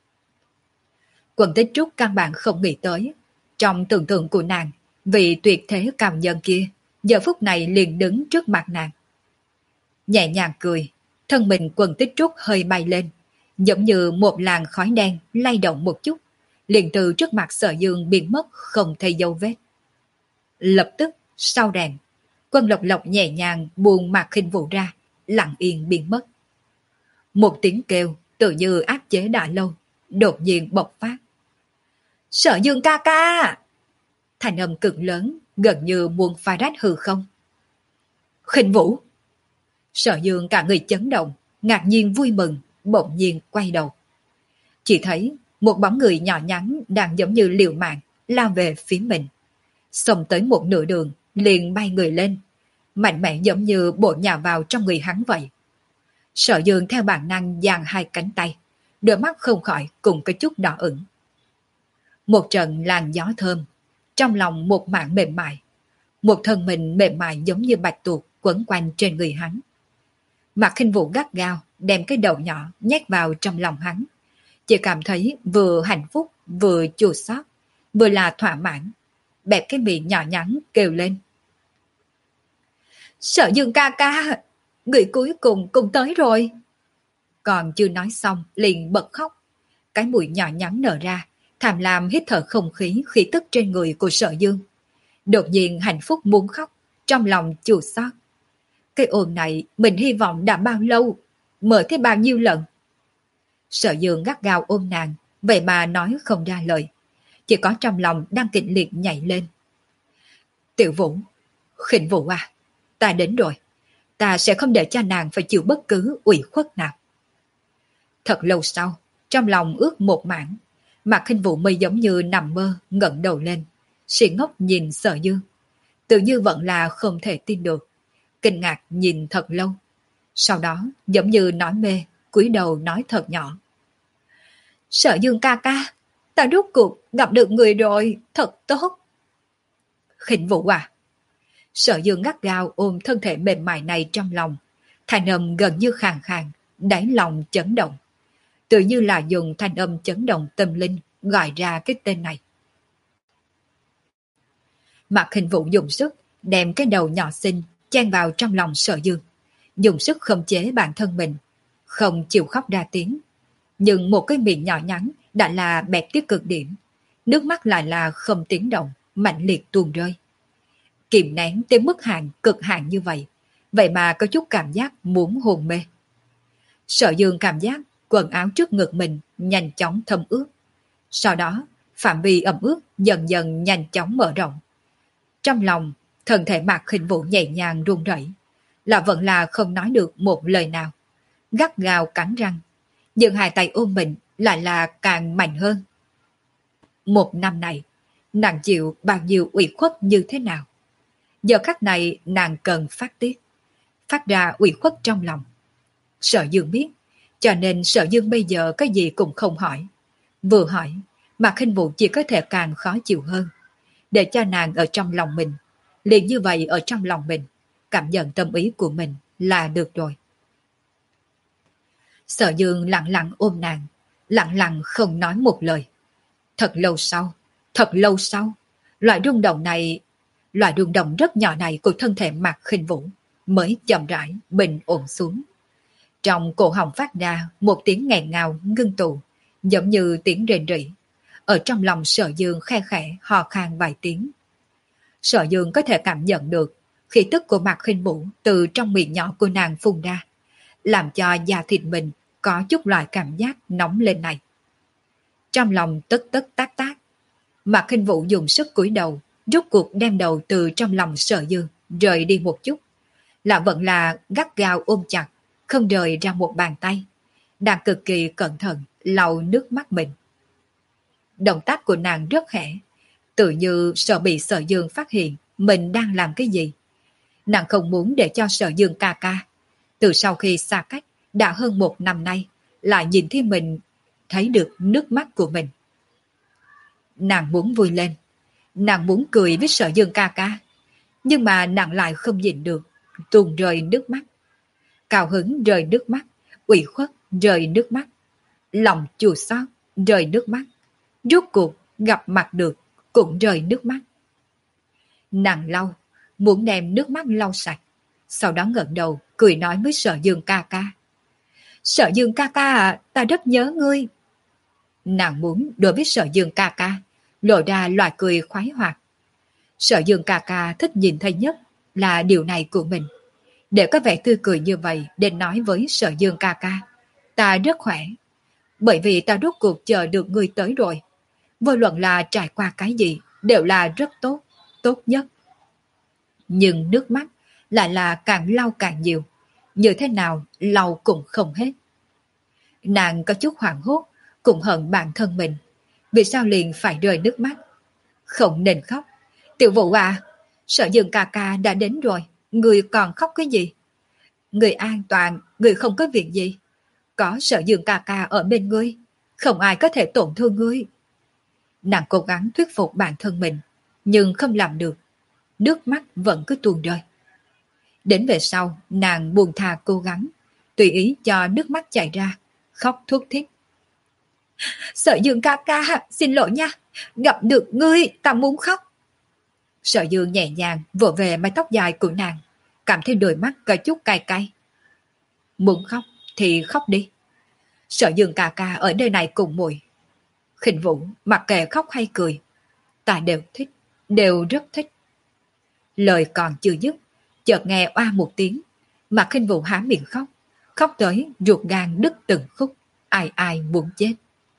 Quân Tích Trúc căn bản không nghĩ tới. Trong tưởng tượng của nàng, vị tuyệt thế cao nhân kia, giờ phút này liền đứng trước mặt nàng. Nhẹ nhàng cười, thân mình Quân Tích Trúc hơi bay lên, giống như một làn khói đen lay động một chút, liền từ trước mặt Sở Dương biến mất không thấy dấu vết. Lập tức, sau đèn, Quân Lộc Lộc nhẹ nhàng buông Mạc Khinh Vũ ra, lặng yên biến mất. Một tiếng kêu tự như áp chế đã lâu, đột nhiên bộc phát. Sở Dương ca ca! Thành âm cực lớn, gần như muốn phá rách hư không. Khinh Vũ! Sở Dương cả người chấn động, ngạc nhiên vui mừng, bỗng nhiên quay đầu. Chỉ thấy một bóng người nhỏ nhắn đang giống như liều mạng, lao về phía mình. Xông tới một nửa đường, liền bay người lên, mạnh mẽ giống như bổ nhào vào trong người hắn vậy. Sở Dương theo bản năng giang hai cánh tay, đôi mắt không khỏi cùng cái chút đỏ ửng. Một trận làn gió thơm, trong lòng một mảng mềm mại, một thân mình mềm mại giống như bạch tuộc quấn quanh trên người hắn. Mạc Khinh Vũ gắt gao đem cái đầu nhỏ nhét vào trong lòng hắn, chỉ cảm thấy vừa hạnh phúc vừa chua xót, vừa là thỏa mãn, bẹp cái miệng nhỏ nhắn kêu lên. Sở Dương ca ca, người cuối cùng cũng tới rồi. Còn chưa nói xong liền bật khóc, cái mũi nhỏ nhắn nở ra, tham lam hít thở không khí khí tức trên người của Sở Dương. Đột nhiên hạnh phúc muốn khóc, trong lòng chua xót. Cái ồn này mình hy vọng đã bao lâu, mở thế bao nhiêu lần. Sở Dương gắt gao ôm nàng, vậy mà nói không ra lời, chỉ có trong lòng đang kịch liệt nhảy lên. Tiểu Vũ, Khinh Vũ à, ta đến rồi, ta sẽ không để cho nàng phải chịu bất cứ ủy khuất nào. Thật lâu sau, trong lòng ước một mảng, Mạc Khinh Vũ mới giống như nằm mơ ngẩng đầu lên, si ngốc nhìn Sở Dương, tự như vẫn là không thể tin được, kinh ngạc nhìn thật lâu. Sau đó giống như nói mê, cúi đầu nói thật nhỏ. Sở Dương ca ca, ta rốt cuộc gặp được người rồi, thật tốt. Khinh Vũ à. Sở Dương gắt gao ôm thân thể mềm mại này trong lòng, thanh âm gần như khàn khàn, đáy lòng chấn động. Tự như là dùng thanh âm chấn động tâm linh gọi ra cái tên này. Mạc Khinh Vũ dùng sức đem cái đầu nhỏ xinh chen vào trong lòng Sở Dương, dùng sức khống chế bản thân mình, không chịu khóc ra tiếng. Nhưng một cái miệng nhỏ nhắn đã là bẹp tiếp cực điểm, nước mắt lại là không tiếng động, mạnh liệt tuôn rơi. Kìm nén tới mức hạn cực hạn như vậy, vậy mà có chút cảm giác muốn hôn mê. Sở Dương cảm giác quần áo trước ngực mình nhanh chóng thấm ướt. Sau đó, phạm vi ẩm ướt dần dần nhanh chóng mở rộng. Trong lòng, thân thể Mạc Khinh Vũ nhẹ nhàng run rẩy, là vẫn là không nói được một lời nào. Gắt gao cắn răng, nhưng hai tay ôm mình lại là càng mạnh hơn. Một năm này, nàng chịu bao nhiêu ủy khuất như thế nào? Giờ khắc này nàng cần phát tiết, phát ra ủy khuất trong lòng. Sở Dương biết, cho nên Sở Dương bây giờ cái gì cũng không hỏi. Vừa hỏi, Mạc Khinh Vũ chỉ có thể càng khó chịu hơn. Để cho nàng ở trong lòng mình, liền như vậy ở trong lòng mình, cảm nhận tâm ý của mình là được rồi. Sở Dương lặng lặng ôm nàng, lặng lặng không nói một lời. Thật lâu sau, thật lâu sau, loại rung động này, loại rung động rất nhỏ này của thân thể Mạc Khinh Vũ mới chậm rãi bình ổn xuống. Trong cổ họng phát ra một tiếng nghẹn ngào ngưng tụ, giống như tiếng rền rỉ. Ở trong lòng Sở Dương khe khẽ hò khan vài tiếng. Sở Dương có thể cảm nhận được khí tức của Mạc Khinh Vũ từ trong miệng nhỏ của nàng phun ra, làm cho da thịt mình có chút loại cảm giác nóng lên này. Trong lòng tức tức tác tác, Mạc Khinh Vũ dùng sức cúi đầu, rút cuộc đem đầu từ trong lòng Sở Dương rời đi một chút, là vẫn là gắt gao ôm chặt, không rời ra một bàn tay, đang cực kỳ cẩn thận lau nước mắt mình. Động tác của nàng rất khẽ, tự như sợ bị Sở Dương phát hiện mình đang làm cái gì. Nàng không muốn để cho Sở Dương ca ca, từ sau khi xa cách đã hơn một năm nay, lại nhìn thấy mình, thấy được nước mắt của mình. Nàng muốn vui lên, nàng muốn cười với Sở Dương ca ca, nhưng mà nàng lại không nhìn được, tuôn rơi nước mắt. Cao hứng rơi nước mắt, ủy khuất rơi nước mắt, lòng chua xót rơi nước mắt, rốt cuộc gặp mặt được cũng rơi nước mắt. Nàng lau, muốn đem nước mắt lau sạch, sau đó ngẩng đầu cười nói với Sở Dương ca ca. Sở Dương ca ca à, ta rất nhớ ngươi. Nàng muốn đối với Sở Dương ca ca lộ ra loại cười khoái hoạt. Sở Dương ca ca thích nhìn thấy nhất là điều này của mình. Để có vẻ tươi cười như vậy để nói với Sở Dương ca ca, ta rất khỏe, bởi vì ta rốt cuộc chờ được ngươi tới rồi. Vô luận là trải qua cái gì đều là rất tốt, tốt nhất. Nhưng nước mắt lại là càng lau càng nhiều, như thế nào lau cũng không hết. Nàng có chút hoảng hốt, cũng hận bản thân mình. Vì sao liền phải rơi nước mắt? Không nên khóc. Tiểu Vũ à, Sở Dương ca ca đã đến rồi, người còn khóc cái gì? Người an toàn, người không có việc gì. Có Sở Dương ca ca ở bên ngươi, không ai có thể tổn thương ngươi. Nàng cố gắng thuyết phục bản thân mình, nhưng không làm được. Nước mắt vẫn cứ tuôn rơi. Đến về sau, nàng buồn thà cố gắng, tùy ý cho nước mắt chảy ra, khóc thút thít. Sở Dương ca ca, xin lỗi nha, gặp được ngươi, ta muốn khóc. Sở Dương nhẹ nhàng vỗ về mái tóc dài của nàng, cảm thấy đôi mắt có chút cay cay. Muốn khóc thì khóc đi. Sở Dương ca ca ở nơi này cùng muội. Khinh Vũ mặc kệ khóc hay cười, ta đều thích, đều rất thích. Lời còn chưa dứt, chợt nghe oa một tiếng, mà Khinh Vũ há miệng khóc, khóc tới ruột gan đứt từng khúc, ai ai muốn chết.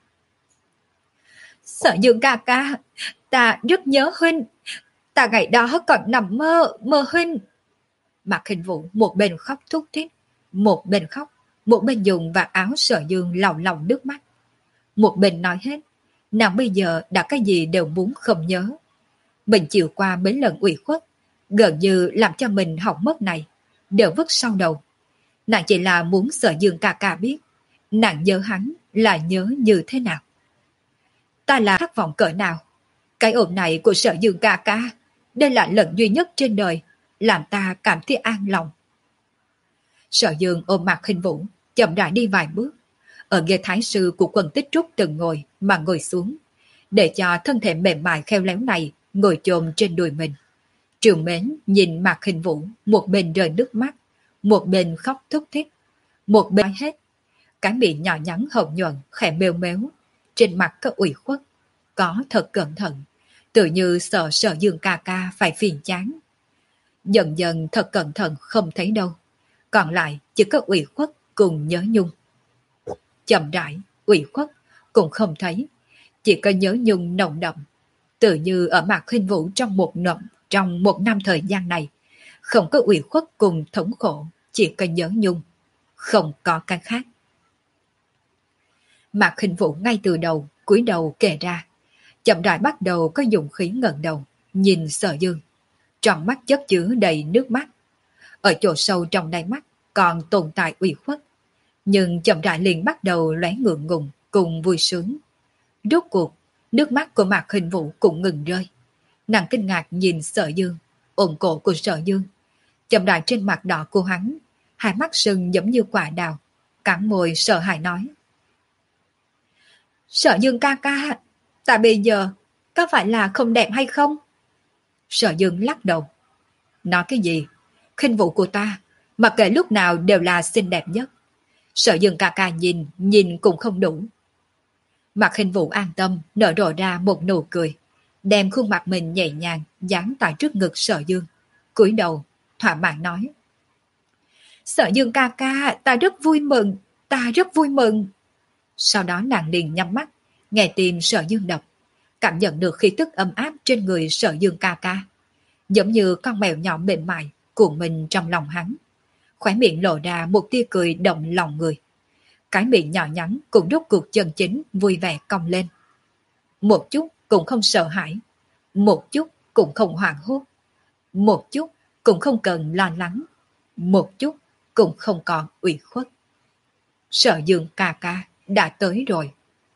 Sở Dương ca ca, ta rất nhớ huynh, ta ngày đó còn nằm mơ, mơ huynh. Mà Khinh Vũ một bên khóc thút thít, một bên khóc, một bên dùng vạt áo Sở Dương lau lau nước mắt. Một bên nói hết, nàng bây giờ đã cái gì đều muốn không nhớ. Mình chịu qua mấy lần ủy khuất, gần như làm cho mình hỏng mất này, đều vứt sau đầu. Nàng chỉ là muốn Sở Dương ca ca biết, nàng nhớ hắn là nhớ như thế nào. Ta là khát vọng cỡ nào. Cái ôm này của Sở Dương ca ca, đây là lần duy nhất trên đời, làm ta cảm thấy an lòng. Sở Dương ôm Mạc Khinh Vũ, chậm rãi đi vài bước, ở ghế thái sư của Quân Tích Trúc từng ngồi mà ngồi xuống, để cho thân thể mềm mại khéo léo này ngồi chồm trên đùi mình. Trường mến nhìn Mạc Khinh Vũ, một bên rơi nước mắt, một bên khóc thút thít, một bên nói hết. Cái miệng nhỏ nhắn hồng nhuận khẽ mêu méo, trên mặt có ủy khuất, có thật cẩn thận, tự như sợ Sở Dương ca ca phải phiền chán. Dần dần thật cẩn thận không thấy đâu, còn lại chỉ có ủy khuất cùng nhớ nhung. Chậm rãi, ủy khuất cũng không thấy, chỉ có nhớ nhung nồng đậm, tự như ở Mạc Khinh Vũ trong một năm, trong một năm thời gian này, không có ủy khuất cùng thống khổ, chỉ có nhớ nhung, không có cái khác. Mạc Khinh Vũ ngay từ đầu, cúi đầu kể ra, chậm rãi bắt đầu có dụng khí ngẩng đầu, nhìn Sở Dương, trong mắt chất chứa đầy nước mắt. Ở chỗ sâu trong đáy mắt còn tồn tại ủy khuất, nhưng chậm rãi liền bắt đầu lóe ngượng ngùng cùng vui sướng. Rốt cuộc, nước mắt của Mạc Khinh Vũ cũng ngừng rơi. Nàng kinh ngạc nhìn Sở Dương, ôm cổ của Sở Dương. Chậm rãi trên mặt đỏ của hắn, hai mắt sưng giống như quả đào, cắn môi sợ hãi nói. Sở Dương ca ca, ta bây giờ có phải là không đẹp hay không? Sở Dương lắc đầu. Nói cái gì? Khinh Vũ của ta, mặc kệ lúc nào đều là xinh đẹp nhất. Sở Dương ca ca nhìn, nhìn cũng không đủ. Mạc Khinh Vũ an tâm, nở rộ ra một nụ cười, đem khuôn mặt mình nhẹ nhàng dán tại trước ngực Sở Dương, cúi đầu, thỏa mãn nói. Sở Dương ca ca, ta rất vui mừng, ta rất vui mừng. Sau đó nàng liền nhắm mắt, nghe tim Sở Dương đập, cảm nhận được khí tức ấm áp trên người Sở Dương ca ca, giống như con mèo nhỏ mềm mại cuộn mình trong lòng hắn. Khóe miệng lộ ra một tia cười động lòng người. Cái miệng nhỏ nhắn cũng rốt cuộc chân chính vui vẻ cong lên. Một chút cũng không sợ hãi, một chút cũng không hoảng hốt, một chút cũng không cần lo lắng, một chút cũng không còn ủy khuất. Sở Dương ca ca đã tới rồi.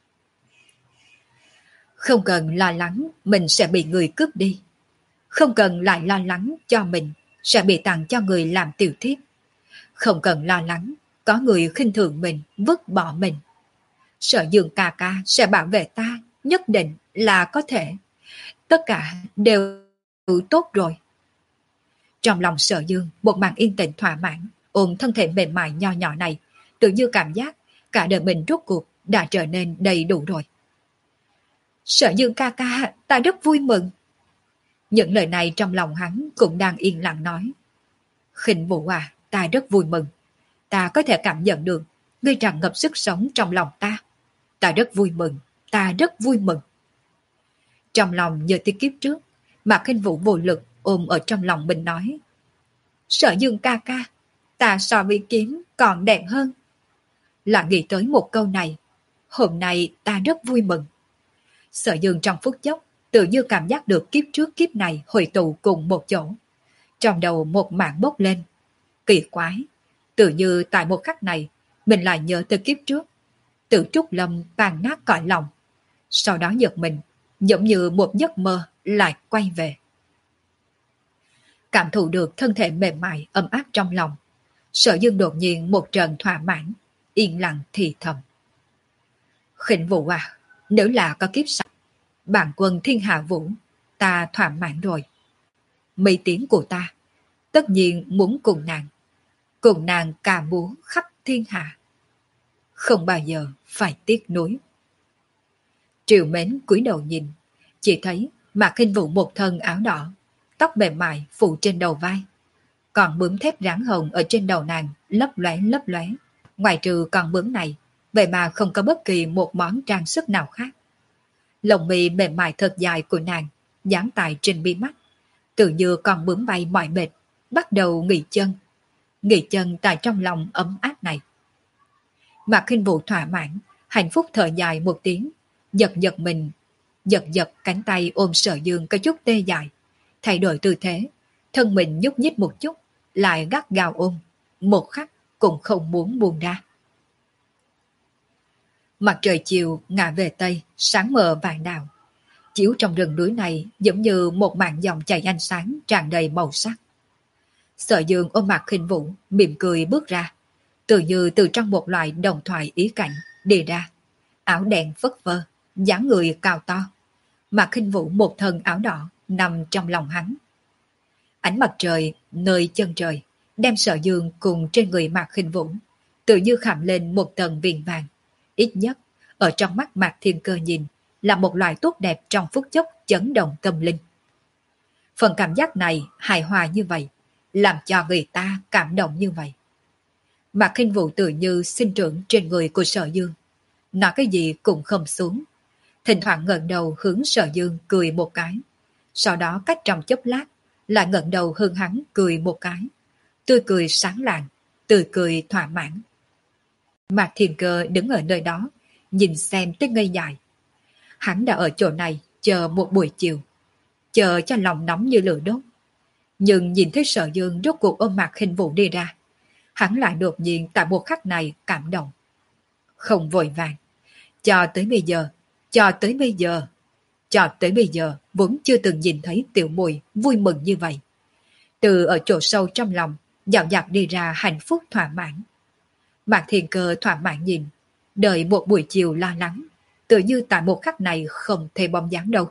Không cần lo lắng mình sẽ bị người cướp đi, không cần lại lo lắng cho mình sẽ bị tặng cho người làm tiểu thiếp, không cần lo lắng có người khinh thường mình, vứt bỏ mình. Sở Dương ca ca sẽ bảo vệ ta, nhất định là có thể. Tất cả đều tốt rồi. Trong lòng Sở Dương một màn yên tĩnh thỏa mãn, ôm thân thể mềm mại nho nhỏ này, tự như cảm giác cả đời mình rốt cuộc đã trở nên đầy đủ rồi. Sở Dương ca ca, ta rất vui mừng. Những lời này trong lòng hắn cũng đang yên lặng nói. Khinh Vũ à, ta rất vui mừng. Ta có thể cảm nhận được ngươi tràn ngập sức sống trong lòng ta. Ta rất vui mừng, ta rất vui mừng. Trong lòng như tiếng kiếp trước, Mạc Khinh Vũ vô lực ôm ở trong lòng mình nói. Sở Dương ca ca, ta so với kiếm còn đẹp hơn. Là nghĩ tới một câu này, hôm nay ta rất vui mừng. Sở Dương trong phút chốc tự như cảm giác được kiếp trước kiếp này hội tụ cùng một chỗ. Trong đầu một mảng bốc lên. Kỳ quái, tự như tại một khắc này mình lại nhớ tới kiếp trước. Tự Trúc Lâm tàn nát cõi lòng. Sau đó giật mình, giống như một giấc mơ lại quay về. Cảm thụ được thân thể mềm mại ấm áp trong lòng, Sở Dương đột nhiên một trận thỏa mãn, yên lặng thì thầm. Khinh Vũ à, nếu là có kiếp sau, bản quân thiên hạ vũ, ta thỏa mãn rồi. Mây tiếng của ta, tất nhiên muốn cùng nàng, cùng nàng ca múa khắp thiên hạ. Không bao giờ phải tiếc nuối. Triều Mến cúi đầu nhìn, chỉ thấy Mạc Khinh Vũ một thân áo đỏ, tóc mềm mại phủ trên đầu vai, còn bướm thép ráng hồng ở trên đầu nàng lấp lóe lấp lóe. Ngoài trừ con bướm này, vậy mà không có bất kỳ một món trang sức nào khác. Lồng mi mềm mại thật dài của nàng dán tại trên mi mắt, tự như con bướm bay mỏi mệt, bắt đầu nghỉ chân, nghỉ chân tại trong lòng ấm áp này. Mạc Khinh Vũ thỏa mãn, hạnh phúc thở dài một tiếng, giật giật mình, giật giật cánh tay ôm Sở Dương có chút tê dại, thay đổi tư thế, thân mình nhúc nhích một chút, lại gắt gao ôm, một khắc cũng không muốn buông ra. Mặt trời chiều ngả về tây, sáng mờ vàng đào, chiếu trong rừng núi này giống như một màn dòng chảy ánh sáng tràn đầy màu sắc. Sở Dương ôm Mạc Khinh Vũ, mỉm cười bước ra, tự như từ trong một loại đồng thoại ý cảnh đi ra, áo đen phất phơ, dáng người cao to. Mạc Khinh Vũ một thân áo đỏ nằm trong lòng hắn. Ánh mặt trời nơi chân trời đem Sở Dương cùng trên người Mạc Khinh Vũ tự như khảm lên một tầng viền vàng. Ít nhất ở trong mắt Mạc Thiên Cơ nhìn là một loại tốt đẹp trong phút chốc chấn động tâm linh. Phần cảm giác này hài hòa như vậy, làm cho người ta cảm động như vậy. Mạc Khinh Vũ tự như sinh trưởng trên người của Sở Dương, nói cái gì cũng không xuống, thỉnh thoảng ngẩng đầu hướng Sở Dương cười một cái. Sau đó cách trong chốc lát, lại ngẩng đầu hướng hắn cười một cái. Tươi cười sáng lạng, tươi cười thỏa mãn. Mạc Thiên Cơ đứng ở nơi đó, nhìn xem tới ngây dại. Hắn đã ở chỗ này chờ một buổi chiều, chờ cho lòng nóng như lửa đốt. Nhưng nhìn thấy Sở Dương rốt cuộc ôm Mạc Khinh Vũ đi ra, hắn lại đột nhiên tại một khắc này cảm động. Không vội vàng, cho tới bây giờ, cho tới bây giờ, cho tới bây giờ vốn chưa từng nhìn thấy Tiểu Muội vui mừng như vậy. Từ ở chỗ sâu trong lòng, dạo dạt đi ra hạnh phúc thỏa mãn. Mạc Thiên Cơ thỏa mãn nhìn, đợi một buổi chiều lo lắng, tự như tại một khắc này không thể bóng dáng đâu.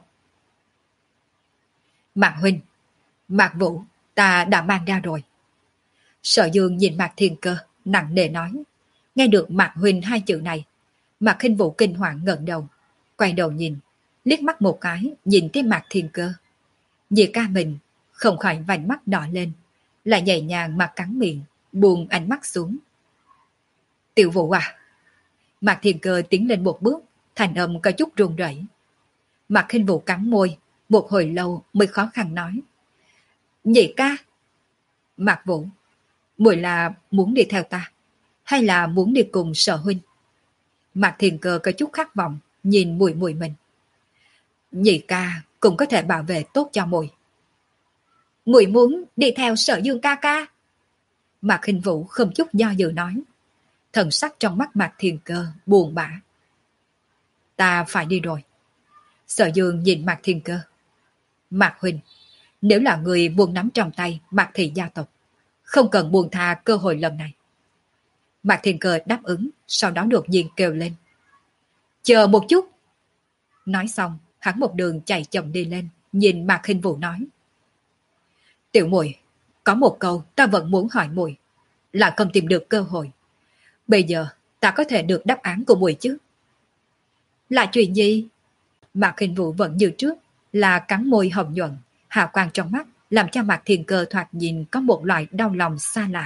Mạc Huynh, Mạc Vũ, ta đã mang ra rồi. Sở Dương nhìn Mạc Thiên Cơ, nặng nề nói. Nghe được Mạc Huynh hai chữ này, Mạc Khinh Vũ kinh hoàng ngẩng đầu, quay đầu nhìn, liếc mắt một cái, nhìn tới Mạc Thiên Cơ. Dì ca mình không khỏi vành mắt đỏ lên, lại nhẹ nhàng mà cắn miệng, buông ánh mắt xuống. Tiểu Vũ à? Mạc Thiên Cơ tiến lên một bước, thành âm có chút run rẩy. Mạc Khinh Vũ cắn môi, một hồi lâu mới khó khăn nói. Nhị ca. Mạc Vũ, muội là muốn đi theo ta, hay là muốn đi cùng Sở Huynh? Mạc Thiên Cơ có chút khát vọng, nhìn muội muội mình. Nhị ca cũng có thể bảo vệ tốt cho muội. Muội muốn đi theo Sở Dương ca ca. Mạc Khinh Vũ không chút do dự nói. Thần sắc trong mắt Mạc Thiên Cơ buồn bã. Ta phải đi rồi. Sở Dương nhìn Mạc Thiên Cơ. Mạc Huynh, nếu là người buông nắm trong tay Mạc thị gia tộc, không cần buông tha cơ hội lần này. Mạc Thiên Cơ đáp ứng, sau đó đột nhiên kêu lên. Chờ một chút. Nói xong, hắn một đường chạy chậm đi lên, nhìn Mạc Khinh Vũ nói. Tiểu muội, có một câu ta vẫn muốn hỏi muội, là không tìm được cơ hội. Bây giờ ta có thể được đáp án của muội chứ? Là chuyện gì? Mạc Khinh Vũ vẫn như trước, là cắn môi hồng nhuận, hào quang trong mắt làm cho Mạc Thiên Cơ thoạt nhìn có một loại đau lòng xa lạ.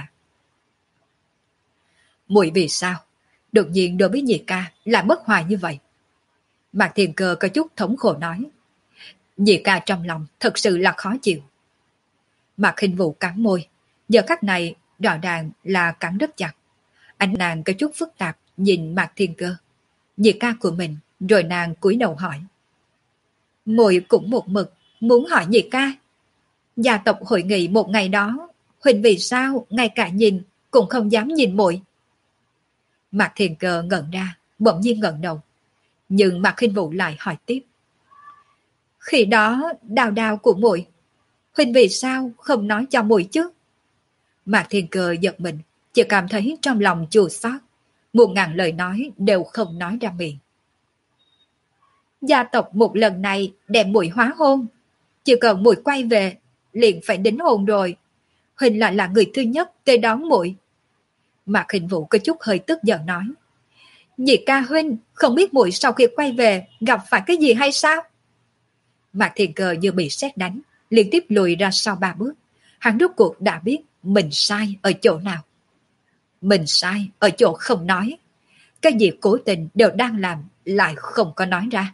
Muội vì sao đột nhiên đối với nhị ca lại bất hòa như vậy? Mạc Thiên Cơ có chút thống khổ nói. Nhị ca trong lòng thật sự là khó chịu. Mạc Khinh Vũ cắn môi, giờ khắc này rõ ràng là cắn rất chặt. Ánh nàng có chút phức tạp nhìn Mạc Thiên Cơ, nhị ca của mình, rồi nàng cúi đầu hỏi. Muội cũng một mực muốn hỏi nhị ca. Gia tộc hội nghị một ngày đó, Huỳnh vì sao ngay cả nhìn cũng không dám nhìn muội? Mạc Thiên Cơ ngẩn ra, bỗng nhiên ngẩng đầu. Nhưng Mạc Khinh Vũ lại hỏi tiếp. Khi đó đào đào của muội, Huỳnh vì sao không nói cho muội chứ? Mạc Thiên Cơ giật mình, chỉ cảm thấy trong lòng chua xót, muôn ngàn lời nói đều không nói ra miệng. Gia tộc một lần này đem muội hóa hôn, chỉ cần muội quay về liền phải đính hôn rồi. Huỳnh lại là người thứ nhất tới đón muội. Mạc Khinh Vũ có chút hơi tức giận nói. Nhị ca huynh không biết muội sau khi quay về gặp phải cái gì hay sao? Mạc Thiên Cơ như bị sét đánh, liên tiếp lùi ra sau ba bước. Hắn rốt cuộc đã biết mình sai ở chỗ nào. Mình sai ở chỗ không nói. Cái gì cố tình đều đang làm lại không có nói ra.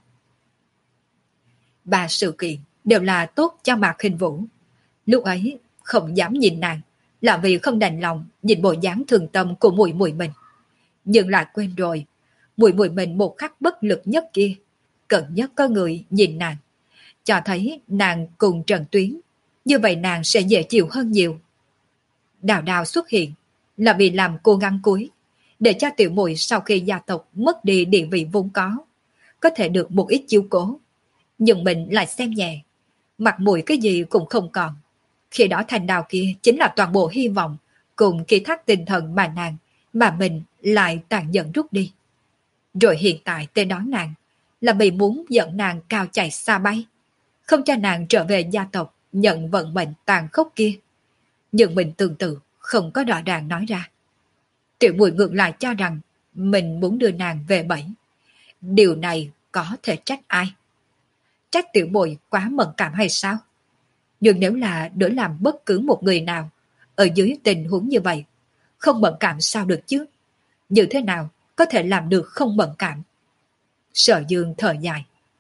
Ba sự kiện đều là tốt cho Mạc Khinh Vũ. Lúc ấy không dám nhìn nàng là vì không đành lòng nhìn bộ dáng thương tâm của muội muội mình. Nhưng lại quên rồi, muội muội mình một khắc bất lực nhất kia, cần nhất có người nhìn nàng, cho thấy nàng cùng Trần Tuyến, như vậy nàng sẽ dễ chịu hơn nhiều. Đào Đào xuất hiện là vì làm cô ngăn cuối, để cho tiểu muội sau khi gia tộc mất đi địa vị vốn có, có thể được một ít chiếu cố. Nhưng mình lại xem nhẹ, mặt mũi cái gì cũng không còn. Khi đó Thành Đào kia chính là toàn bộ hy vọng cùng ký thác tinh thần mà nàng, mà mình lại tàn nhẫn rút đi. Rồi hiện tại tên đó nàng là vì muốn dẫn nàng cao chạy xa bay, không cho nàng trở về gia tộc nhận vận mệnh tàn khốc kia. Nhưng mình tương tự không có rõ ràng nói ra. Tiểu muội ngược lại cho rằng mình muốn đưa nàng về bẫy. Điều này có thể trách ai? Trách tiểu muội quá mẫn cảm hay sao? Nhưng nếu là đối làm bất cứ một người nào ở dưới tình huống như vậy, không mẫn cảm sao được chứ? Như thế nào có thể làm được không mẫn cảm? Sở Dương thở dài,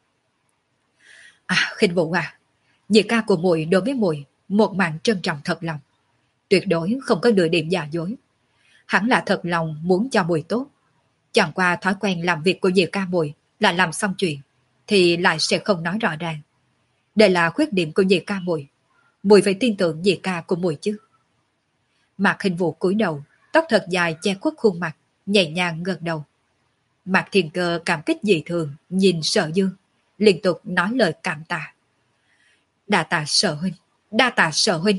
À, Khinh Vũ à, nhị ca của muội đối với muội một màn trân trọng thật lòng, tuyệt đối không có nửa điểm giả dối. Hắn là thật lòng muốn cho muội tốt, chẳng qua thói quen làm việc của nhị ca muội là làm xong chuyện thì lại sẽ không nói rõ ràng. Đây là khuyết điểm của nhị ca muội, muội phải tin tưởng nhị ca của muội chứ. Mạc Khinh Vũ cúi đầu, tóc thật dài che khuất khuôn mặt, nhẹ nhàng gật đầu. Mạc Thiên Cơ cảm kích dị thường nhìn Sở Dương, liên tục nói lời cảm tạ. Đa tạ Sở huynh, đa tạ Sở huynh.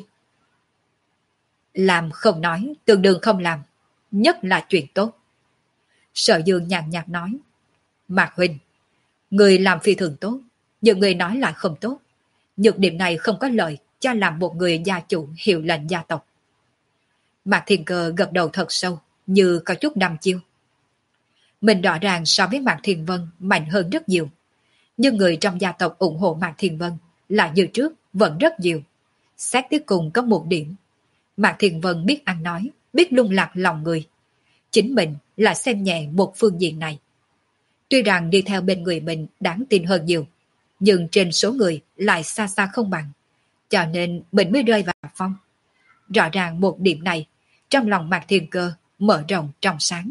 Làm không nói, tương đương không làm, nhất là chuyện tốt. Sở Dương nhàn nhạt nói. Mạc huynh, người làm phi thường tốt, nhưng người nói lại không tốt. Nhược điểm này không có lợi cho làm một người gia chủ hiệu lệnh gia tộc. Mạc Thiên Cơ gật đầu thật sâu, như có chút đăm chiêu. Mình rõ ràng so với Mạc Thiên Vân mạnh hơn rất nhiều, nhưng người trong gia tộc ủng hộ Mạc Thiên Vân lại như trước vẫn rất nhiều. Xét tới cùng có một điểm, Mạc Thiên Vân biết ăn nói, biết lung lạc lòng người. Chính mình là xem nhẹ một phương diện này. Tuy rằng đi theo bên người mình đáng tin hơn nhiều, nhưng trên số người lại xa xa không bằng, cho nên mình mới rơi vào phong. Rõ ràng một điểm này, trong lòng Mạc Thiên Cơ mở rộng trong sáng.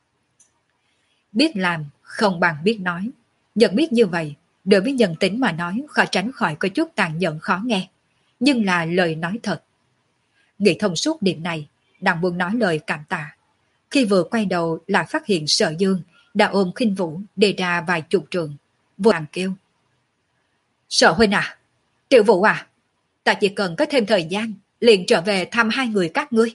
Biết làm không bằng biết nói, nhận biết như vậy, đối với nhân tính mà nói khó tránh khỏi có chút tàn nhẫn khó nghe, nhưng là lời nói thật. Nghĩ thông suốt điểm này, đang muốn nói lời cảm tạ. Khi vừa quay đầu lại phát hiện Sở Dương đã ôm Khinh Vũ đi ra vài chục trường, vội vàng kêu. Sở huynh à, Tiểu Vũ à, ta chỉ cần có thêm thời gian, liền trở về thăm hai người các ngươi.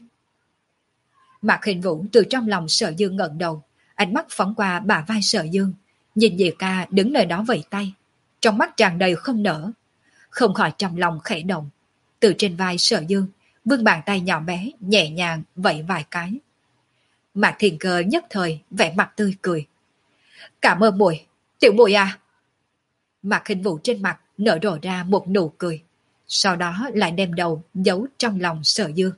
Mạc Khinh Vũ từ trong lòng Sở Dương ngẩng đầu, ánh mắt phóng qua bả vai Sở Dương, nhìn Diệp ca đứng nơi đó vẫy tay, trong mắt tràn đầy không nở, không khỏi trong lòng khẽ động, từ trên vai Sở Dương vươn bàn tay nhỏ bé nhẹ nhàng vẫy vài cái. Mạc Thiên Cơ nhất thời vẻ mặt tươi cười. Cảm ơn muội, Tiểu muội à. Mạc Khinh Vũ trên mặt nở rộ ra một nụ cười, sau đó lại đem đầu giấu trong lòng Sở Dương.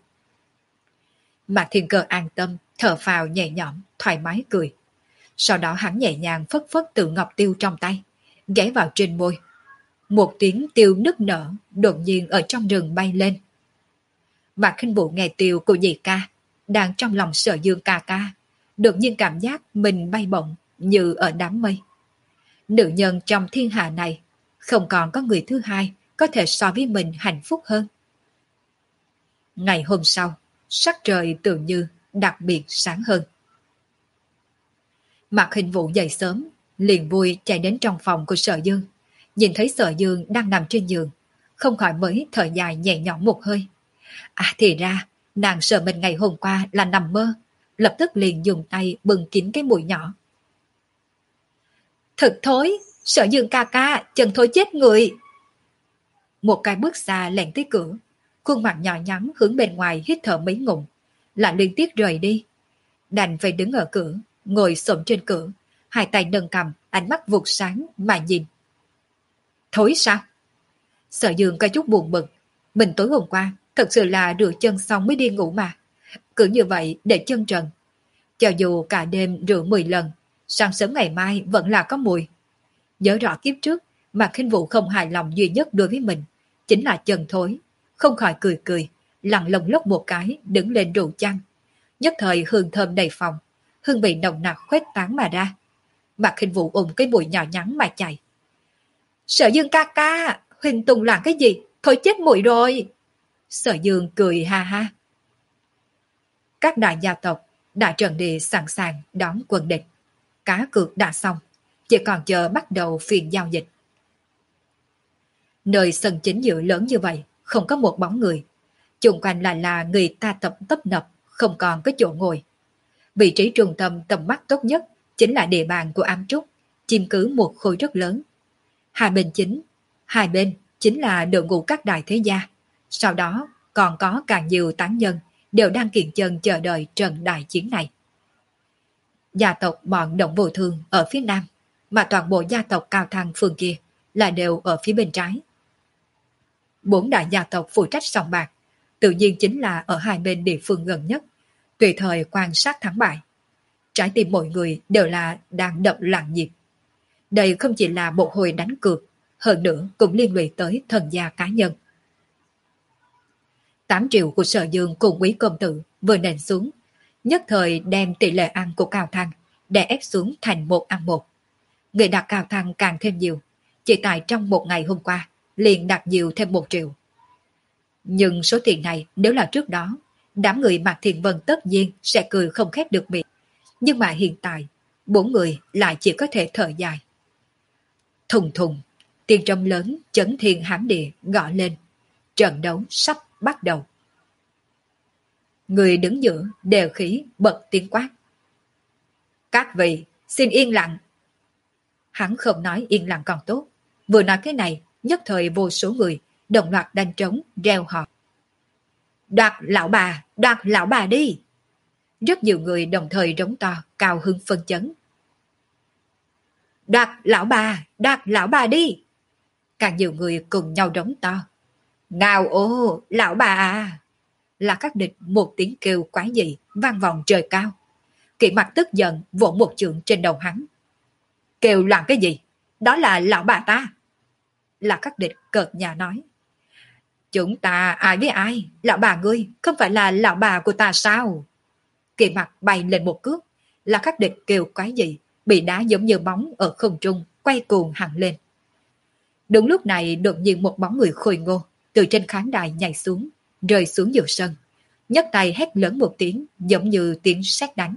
Mạc Thiên Cơ an tâm, thở phào nhẹ nhõm, thoải mái cười. Sau đó hắn nhẹ nhàng phất phất tự ngọc tiêu trong tay, ghé vào trên môi. Một tiếng tiêu nức nở đột nhiên ở trong rừng bay lên. Mạc Khinh Vũ nghe tiêu của nhị ca, đang trong lòng Sở Dương ca ca, đột nhiên cảm giác mình bay bổng như ở đám mây. Nữ nhân trong thiên hạ này, không còn có người thứ hai có thể so với mình hạnh phúc hơn. Ngày hôm sau, sắc trời tự như đặc biệt sáng hơn. Mạc Khinh Vũ dậy sớm, liền vui chạy đến trong phòng của Sở Dương, nhìn thấy Sở Dương đang nằm trên giường, không khỏi mới thở dài nhẹ nhõm một hơi. À thì ra, nàng sợ mình ngày hôm qua là nằm mơ, lập tức liền dùng tay bưng kín cái mũi nhỏ. Thật thối, Sở Dương ca ca, chân thối chết người. Một cái bước xa lẻn tới cửa, khuôn mặt nhỏ nhắn hướng bên ngoài hít thở mấy ngụm, lại liên tiếp rời đi. Đành phải đứng ở cửa, ngồi xổm trên cửa, hai tay nâng cầm, ánh mắt vụt sáng mà nhìn. Thối sao? Sở Dương có chút buồn bực, mình tối hôm qua thật sự là rửa chân xong mới đi ngủ mà. Cứ như vậy để chân trần. Cho dù cả đêm rửa mười lần, sáng sớm ngày mai vẫn là có mùi. Nhớ rõ kiếp trước, mà Khinh Vũ không hài lòng duy nhất đối với mình, chính là chân thối. Không khỏi cười cười, lặng lồng lốc một cái, đứng lên rủ chăn. Nhất thời hương thơm đầy phòng, hương vị nồng nặc khuếch tán mà ra. Mạc Khinh Vũ ôm cái mũi nhỏ nhắn mà chạy. Sở Dương ca ca, Huỳnh Tùng làm cái gì? Thôi chết muội rồi. Sở Dương cười ha ha. Các đại gia tộc đã trận địa sẵn sàng đón quân địch. Cá cược đã xong, chỉ còn chờ bắt đầu phiên giao dịch. Nơi sân chính giữa lớn như vậy, không có một bóng người. Chung quanh lại là người ta tập tấp nập, không còn có chỗ ngồi. Vị trí trung tâm tầm mắt tốt nhất chính là địa bàn của Ám Trúc, chiếm cứ một khối rất lớn. Hai bên chính, hai bên chính là đội ngũ các đại thế gia. Sau đó còn có càng nhiều tán nhân đều đang kiền chân chờ đợi trận đại chiến này. Gia tộc bọn Động Vô Thương ở phía nam, mà toàn bộ gia tộc Cao Thăng phương kia là đều ở phía bên trái. Bốn đại gia tộc phụ trách sòng bạc, tự nhiên chính là ở hai bên địa phương gần nhất, tùy thời quan sát thắng bại. Trái tim mọi người đều là đang đập loạn nhịp. Đây không chỉ là một hồi đánh cược, hơn nữa cũng liên lụy tới thần gia cá nhân. Tám triệu của Sở Dương cùng Quý công tử vừa nền xuống, nhất thời đem tỷ lệ ăn của Cao Thăng đè ép xuống thành một ăn một. Người đặt Cao Thăng càng thêm nhiều, chỉ tại trong một ngày hôm qua liền đặt nhiều thêm một triệu. Nhưng số tiền này nếu là trước đó, đám người Mạc Thiện Vân tất nhiên sẽ cười không khép được miệng. Nhưng mà hiện tại, bốn người lại chỉ có thể thở dài. Thùng thùng, tiếng trống lớn chấn thiên hám địa gõ lên. Trận đấu sắp bắt đầu. Người đứng giữa đều khí bật tiếng quát. Các vị, xin yên lặng. Hắn không nói yên lặng còn tốt. Vừa nói cái này, nhất thời vô số người đồng loạt đánh trống reo hò. Đoạt lão bà, đoạt lão bà đi. Rất nhiều người đồng thời rống to, cao hưng phân chấn. Đoạt lão bà, đoạt lão bà đi. Càng nhiều người cùng nhau rống to. Ngao ô, lão bà à. Là các địch một tiếng kêu quái dị, vang vọng trời cao. Kỵ Mặc tức giận vỗ một chưởng trên đầu hắn. Kêu làm cái gì? Đó là lão bà ta. Là các địch cợt nhà nói. Chúng ta ai với ai? Lão bà ngươi không phải là lão bà của ta sao? Kỵ Mặc bay lên một cước. Là các địch kêu quái dị, bị đá giống như bóng ở không trung, quay cuồng hẳn lên. Đúng lúc này đột nhiên một bóng người khôi ngô từ trên khán đài nhảy xuống, rơi xuống giữa sân, nhấc tay hét lớn một tiếng giống như tiếng sét đánh.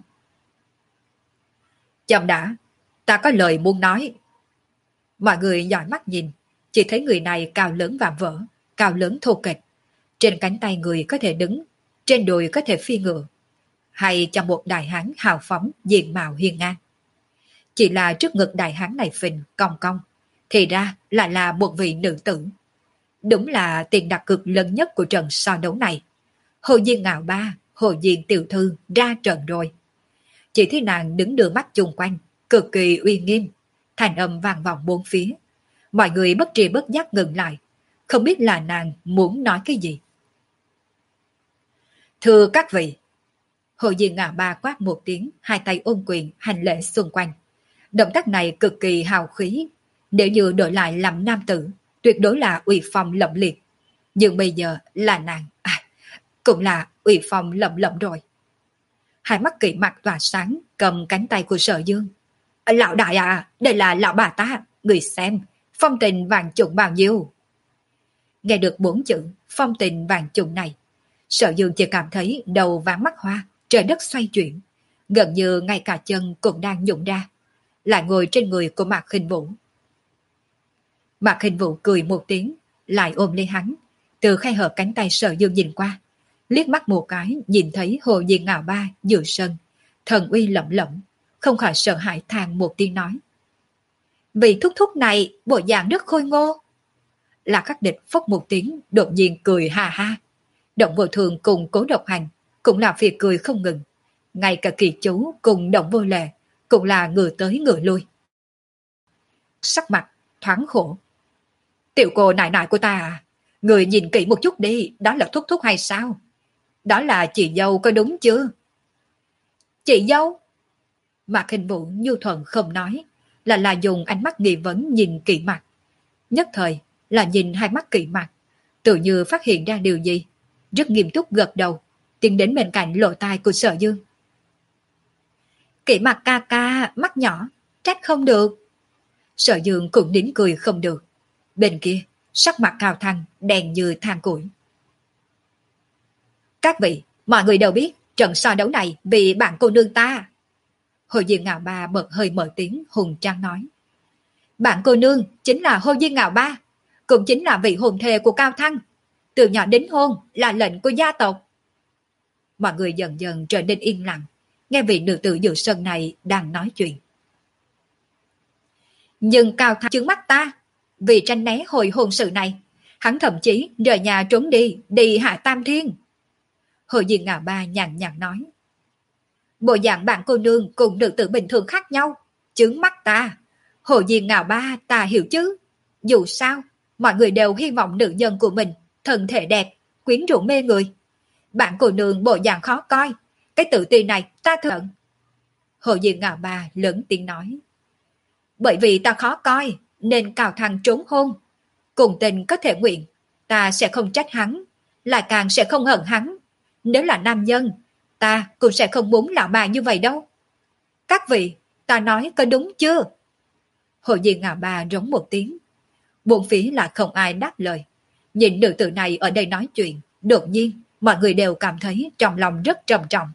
Chậm đã, ta có lời muốn nói. Mọi người dõi mắt nhìn, chỉ thấy người này cao lớn vạm vỡ, cao lớn thô kệch. Trên cánh tay người có thể đứng, trên đùi có thể phi ngựa, hay trong một đại hán hào phóng diện mạo hiên ngang. Chỉ là trước ngực đại hán này phình cong cong, thì ra lại là một vị nữ tử. Đúng là tiền đặt cược lớn nhất của trận so đấu này. Hồ Diên Ngạo Ba, Hồ Diên tiểu thư ra trận rồi. Chỉ thấy nàng đứng đưa mắt chung quanh, cực kỳ uy nghiêm, thành âm vang vọng bốn phía. Mọi người bất tri bất giác ngừng lại, không biết là nàng muốn nói cái gì. Thưa các vị, Hồ Diên Ngạo Ba quát một tiếng, hai tay ôm quyền hành lễ xung quanh. Động tác này cực kỳ hào khí, nếu như đổi lại làm nam tử, tuyệt đối là uy phong lẫm liệt. Nhưng bây giờ là nàng, à, cũng là uy phong lẫm lẫm rồi. Hai mắt Kỵ Mặc tỏa sáng, cầm cánh tay của Sở Dương. Lão đại à, đây là lão bà ta, người xem, phong tình vàng trụng bao nhiêu. Nghe được bốn chữ phong tình vàng trụng này, Sở Dương chỉ cảm thấy đầu váng mắt hoa, trời đất xoay chuyển, gần như ngay cả chân cũng đang nhũng ra, lại ngồi trên người của Mạc Khinh Vũ. Mạc Khinh Vũ cười một tiếng, lại ôm lấy hắn, từ khe hở cánh tay Sở Dương nhìn qua, liếc mắt một cái nhìn thấy Hồ Diên Ngạo Ba giữa sân, thần uy lẫm lẫm, không khỏi sợ hãi than một tiếng nói. Vị thúc thúc này bộ dạng rất khôi ngô. Là Khắc Địch phốc một tiếng đột nhiên cười ha ha. Động Vô Thường cùng Cố Độc Hành cũng là phì cười không ngừng, ngay cả Kỳ Chú cùng Động Vô Lệ cũng là ngửa tới ngửa lui. Sắc mặt thoáng khổ. Tiểu cô nại nại của ta à, người nhìn kỹ một chút đi, đó là thúc thúc hay sao? Đó là chị dâu có đúng chưa? Chị dâu? Mạc Khinh Vũ nhu thuận không nói, là là dùng ánh mắt nghi vấn nhìn Kỵ Mặc. Nhất thời là nhìn hai mắt Kỵ Mặc, tự như phát hiện ra điều gì, rất nghiêm túc gật đầu, tiến đến bên cạnh lỗ tai của Sở Dương. Kỵ Mặc ca ca, mắt nhỏ, trách không được. Sở Dương cũng nín cười không được. Bên kia, sắc mặt Cao Thăng đèn như than củi. Các vị, mọi người đều biết trận so đấu này vì bạn cô nương ta. Hồ Diên Ngạo Ba bật hơi mở tiếng hùng trang nói. Bạn cô nương chính là Hồ Diên Ngạo Ba, cũng chính là vị hồn thề của Cao Thăng. Từ nhỏ đến hôn là lệnh của gia tộc. Mọi người dần dần trở nên yên lặng, nghe vị nữ tử giữa sân này đang nói chuyện. Nhưng Cao Thăng trướng mắt ta, vì tranh né hồi hôn sự này, hắn thậm chí rời nhà trốn đi, đi hạ Tam Thiên. Hồ Diên Ngạo Ba nhàn nhạt nói. Bộ dạng bạn cô nương cùng nữ tử bình thường khác nhau, trướng mắt ta. Hồ Diên Ngạo Ba ta hiểu chứ. Dù sao, mọi người đều hy vọng nữ nhân của mình thân thể đẹp, quyến rũ mê người. Bạn cô nương bộ dạng khó coi, cái tự ti này ta thận. Hồ Diên Ngạo Ba lớn tiếng nói. Bởi vì ta khó coi, nên Cao Thăng trốn hôn. Cùng tình có thể nguyện, ta sẽ không trách hắn, lại càng sẽ không hận hắn. Nếu là nam nhân, ta cũng sẽ không muốn lão bà như vậy đâu. Các vị, ta nói có đúng chưa? Hồ Diên ngà bà rống một tiếng. Bốn phía là không ai đáp lời. Nhìn nữ tử này ở đây nói chuyện, đột nhiên mọi người đều cảm thấy trong lòng rất trầm trọng.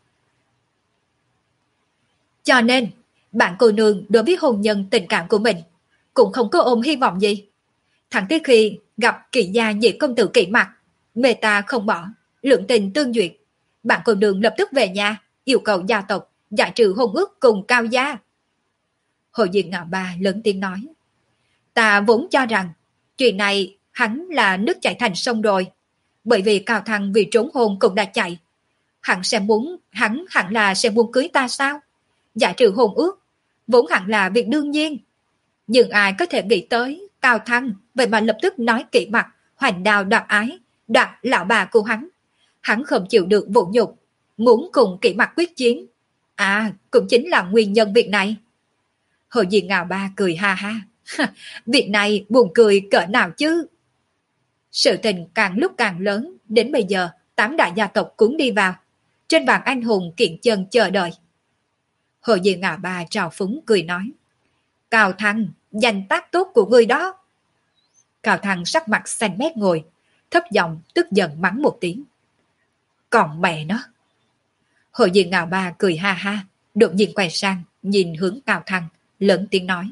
Cho nên, bạn cô nương đối với hôn nhân tình cảm của mình cũng không có ôm hy vọng gì. Thẳng tới khi gặp Kỵ gia nhị công tử Kỵ Mặc, mê ta không bỏ, lượng tình tương duyệt, bạn cô nương lập tức về nhà, yêu cầu gia tộc giải trừ hôn ước cùng Cao gia. Hồ Diên ngạo ba lớn tiếng nói, ta vốn cho rằng chuyện này hắn là nước chảy thành sông rồi, bởi vì Cao Thăng vì trốn hôn cũng đã chạy. Hắn sẽ muốn, hắn hẳn là sẽ muốn cưới ta sao? Giải trừ hôn ước, vốn hẳn là việc đương nhiên. Nhưng ai có thể nghĩ tới Cao Thăng vậy mà lập tức nói Kỵ Mặc hoành đao đoạt ái, đoạt lão bà của hắn. Hắn không chịu được vũ nhục, muốn cùng Kỵ Mặc quyết chiến. À, cũng chính là nguyên nhân việc này. Hồ Diên ngào ba cười ha ha. Việc này buồn cười cỡ nào chứ? Sự tình càng lúc càng lớn, đến bây giờ tám đại gia tộc cũng đi vào. Trên bàn anh hùng kiện chân chờ đợi. Hồ Diên ngào ba trào phúng cười nói, Cao Thăng, danh tác tốt của người đó. Cao Thăng sắc mặt xanh mét ngồi, thấp giọng tức giận mắng một tiếng. Còn mẹ nó. Hồ Diên ngào ba cười ha ha, đột nhiên quay sang, nhìn hướng Cao Thăng, lớn tiếng nói.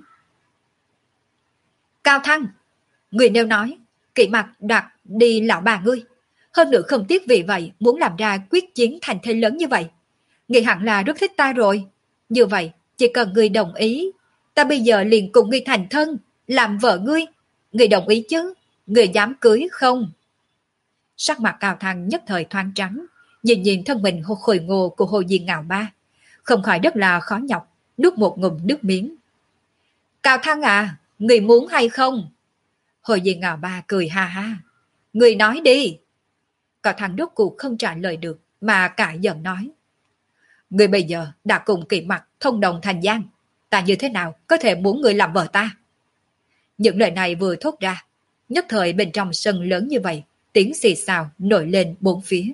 Cao Thăng, người nêu nói, Kỵ Mặc đoạt đi lão bà ngươi. Hơn nữa không tiếc vì vậy muốn làm ra quyết chiến thành thế lớn như vậy. Ngươi hẳn là rất thích ta rồi. Như vậy, chỉ cần ngươi đồng ý, ta bây giờ liền cùng ngươi thành thân, làm vợ ngươi. Ngươi đồng ý chứ? Ngươi dám cưới không? Sắc mặt Cao Thăng nhất thời thoáng trắng, nhìn nhìn thân mình hô khôi ngô của Hồ Diên ngạo ba, không khỏi rất là khó nhọc, nuốt một ngụm nước miếng. Cao Thăng à, ngươi muốn hay không? Hồ Diên ngạo ba cười ha ha. Ngươi nói đi. Cao Thăng rốt cuộc không trả lời được, mà cãi giận nói. Ngươi bây giờ đã cùng Kỵ Mặc thông đồng thành gian, ta như thế nào có thể muốn ngươi làm vợ ta? Những lời này vừa thốt ra, nhất thời bên trong sân lớn như vậy, tiếng xì xào nổi lên bốn phía.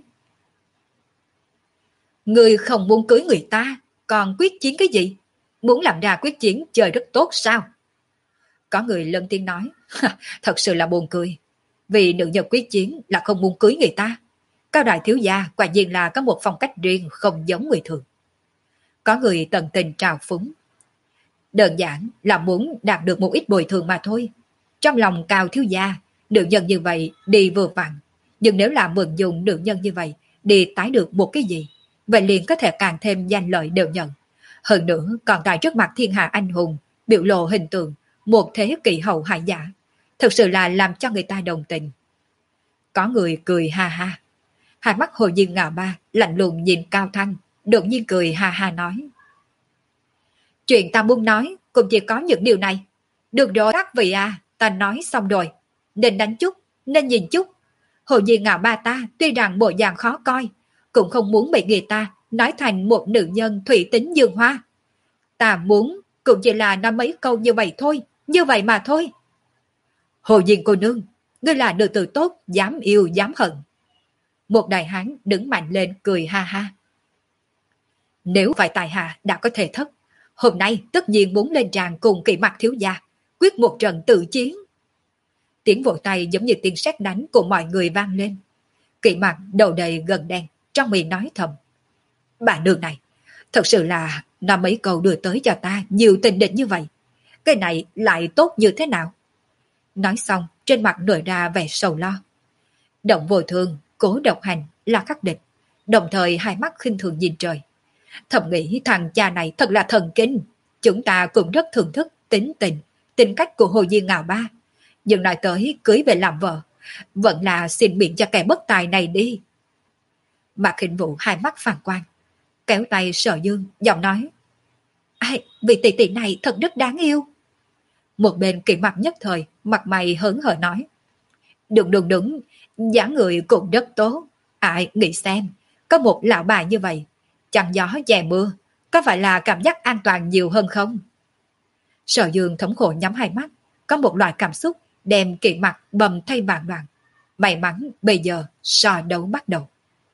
Ngươi không muốn cưới người ta, còn quyết chiến cái gì? Muốn làm ra quyết chiến chơi rất tốt sao? Có người lớn tiếng nói, thật sự là buồn cười. Vì nữ nhân quyết chiến là không muốn cưới người ta. Cao đại thiếu gia quả nhiên là có một phong cách riêng không giống người thường. Có người tận tình trào phúng. Đơn giản là muốn đạt được một ít bồi thường mà thôi. Trong lòng Cao thiếu gia, nữ nhân như vậy đi vừa vặn. Nhưng nếu là mượn dùng nữ nhân như vậy đi tái được một cái gì, vậy liền có thể càng thêm danh lợi đều nhận. Hơn nữa còn tại trước mặt thiên hạ anh hùng, biểu lộ hình tượng, một thế kỷ hậu hải giả. Thực sự là làm cho người ta đồng tình. Có người cười ha ha. Hai mắt Hồ Diên ngạo ba lạnh lùng nhìn Cao Thăng, đột nhiên cười ha ha nói. Chuyện ta muốn nói cũng chỉ có những điều này. Được rồi các vị à, ta nói xong rồi. Nên đánh chút, nên nhìn chút. Hồ Diên ngạo ba ta tuy rằng bộ dạng khó coi, cũng không muốn bị người ta nói thành một nữ nhân thủy tính dương hoa. Ta muốn cũng chỉ là nói mấy câu như vậy thôi, như vậy mà thôi. Hồ Diên cô nương, ngươi là nữ tử tốt, dám yêu dám hận. Một đại hán đứng mạnh lên cười ha ha. Nếu phải tài hạ đã có thể thất, hôm nay tất nhiên muốn lên tràng cùng Kỵ Mặc thiếu gia, quyết một trận tự chiến. Tiếng vỗ tay giống như tiếng sét đánh của mọi người vang lên. Kỵ Mặc đầu đầy gần đen, trong miệng nói thầm. Bà nương này, thật sự là nói mấy câu đưa tới cho ta nhiều tình địch như vậy. Cái này lại tốt như thế nào? Nói xong, trên mặt nổi ra vẻ sầu lo. Động vô thương, cố độc hành là khắc địch, đồng thời hai mắt khinh thường nhìn trời. Thầm nghĩ thằng cha này thật là thần kinh. Chúng ta cũng rất thưởng thức tính tình, tính cách của Hồ Diên ngạo ba. Nhưng nói tới cưới về làm vợ, vẫn là xin miệng cho kẻ bất tài này đi. Mạc Khinh Vũ hai mắt phản quang, kéo tay Sở Dương, giọng nói. Ai, vị tỷ tỷ này thật rất đáng yêu. Một bên Kỵ Mặc nhất thời, mặt mày hớn hở nói. Đúng đúng đúng, dáng người cũng rất tốt. Ai, nghĩ xem, có một lão bà như vậy, chăn gió dè mưa, có phải là cảm giác an toàn nhiều hơn không? Sở Dương thống khổ nhắm hai mắt, có một loại cảm xúc đem kỵ mặt bầm thay vạn đoạn. May mắn bây giờ so đấu bắt đầu.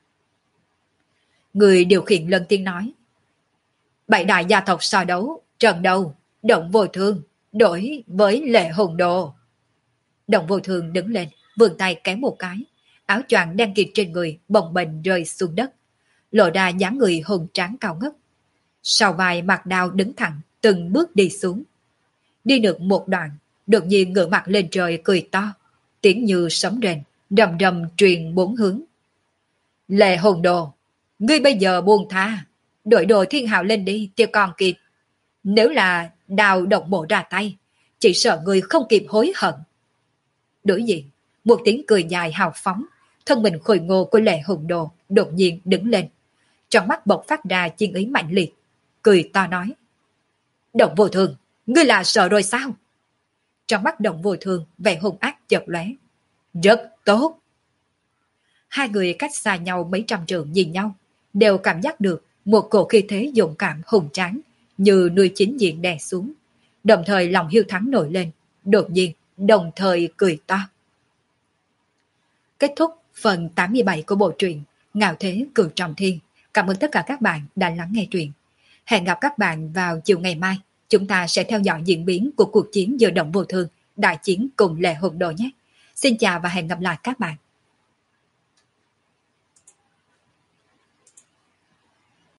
Người điều khiển lần tiếng nói. Bảy đại gia tộc so đấu, trận đầu, Động Vô Thương, đổi với Lệ Hùng Đồ. Động Vô Thương đứng lên, vươn tay kéo một cái, áo choàng đen kịt trên người bồng bềnh rơi xuống đất, lộ ra dáng người hùng tráng cao ngất. Sau vai mặt đao đứng thẳng, từng bước đi xuống. Đi được một đoạn, đột nhiên ngửa mặt lên trời cười to, tiếng như sấm rền, rầm rầm truyền bốn hướng. Lệ Hùng Đồ, ngươi bây giờ buông tha, đội đồ thiên hào lên đi thì còn kịp. Nếu là đào động bộ ra tay, chỉ sợ ngươi không kịp hối hận. Đối diện, một tiếng cười dài hào phóng, thân mình khôi ngô của Lệ Hùng Đồ đột nhiên đứng lên. Trong mắt bộc phát ra chiến ý mạnh liệt, cười to nói. Động Vô Thương, ngươi là sợ rồi sao? Trong mắt Động Vô Thương vẻ hung ác chợt lóe. Rất tốt. Hai người cách xa nhau mấy trăm trượng nhìn nhau, đều cảm giác được một cổ khí thế dũng cảm hùng tráng như núi chính diện đè xuống. Đồng thời lòng hiếu thắng nổi lên, đột nhiên đồng thời cười to. Kết thúc phần tám mươi bảy của bộ truyện Ngạo Thế Cửu Trọng Thiên. Cảm ơn tất cả các bạn đã lắng nghe truyện. Hẹn gặp các bạn vào chiều ngày mai. Chúng ta sẽ theo dõi diễn biến của cuộc chiến giữa Động Vô Thương đại chiến cùng Lệ Hùng Đồ nhé. Xin chào và hẹn gặp lại các bạn.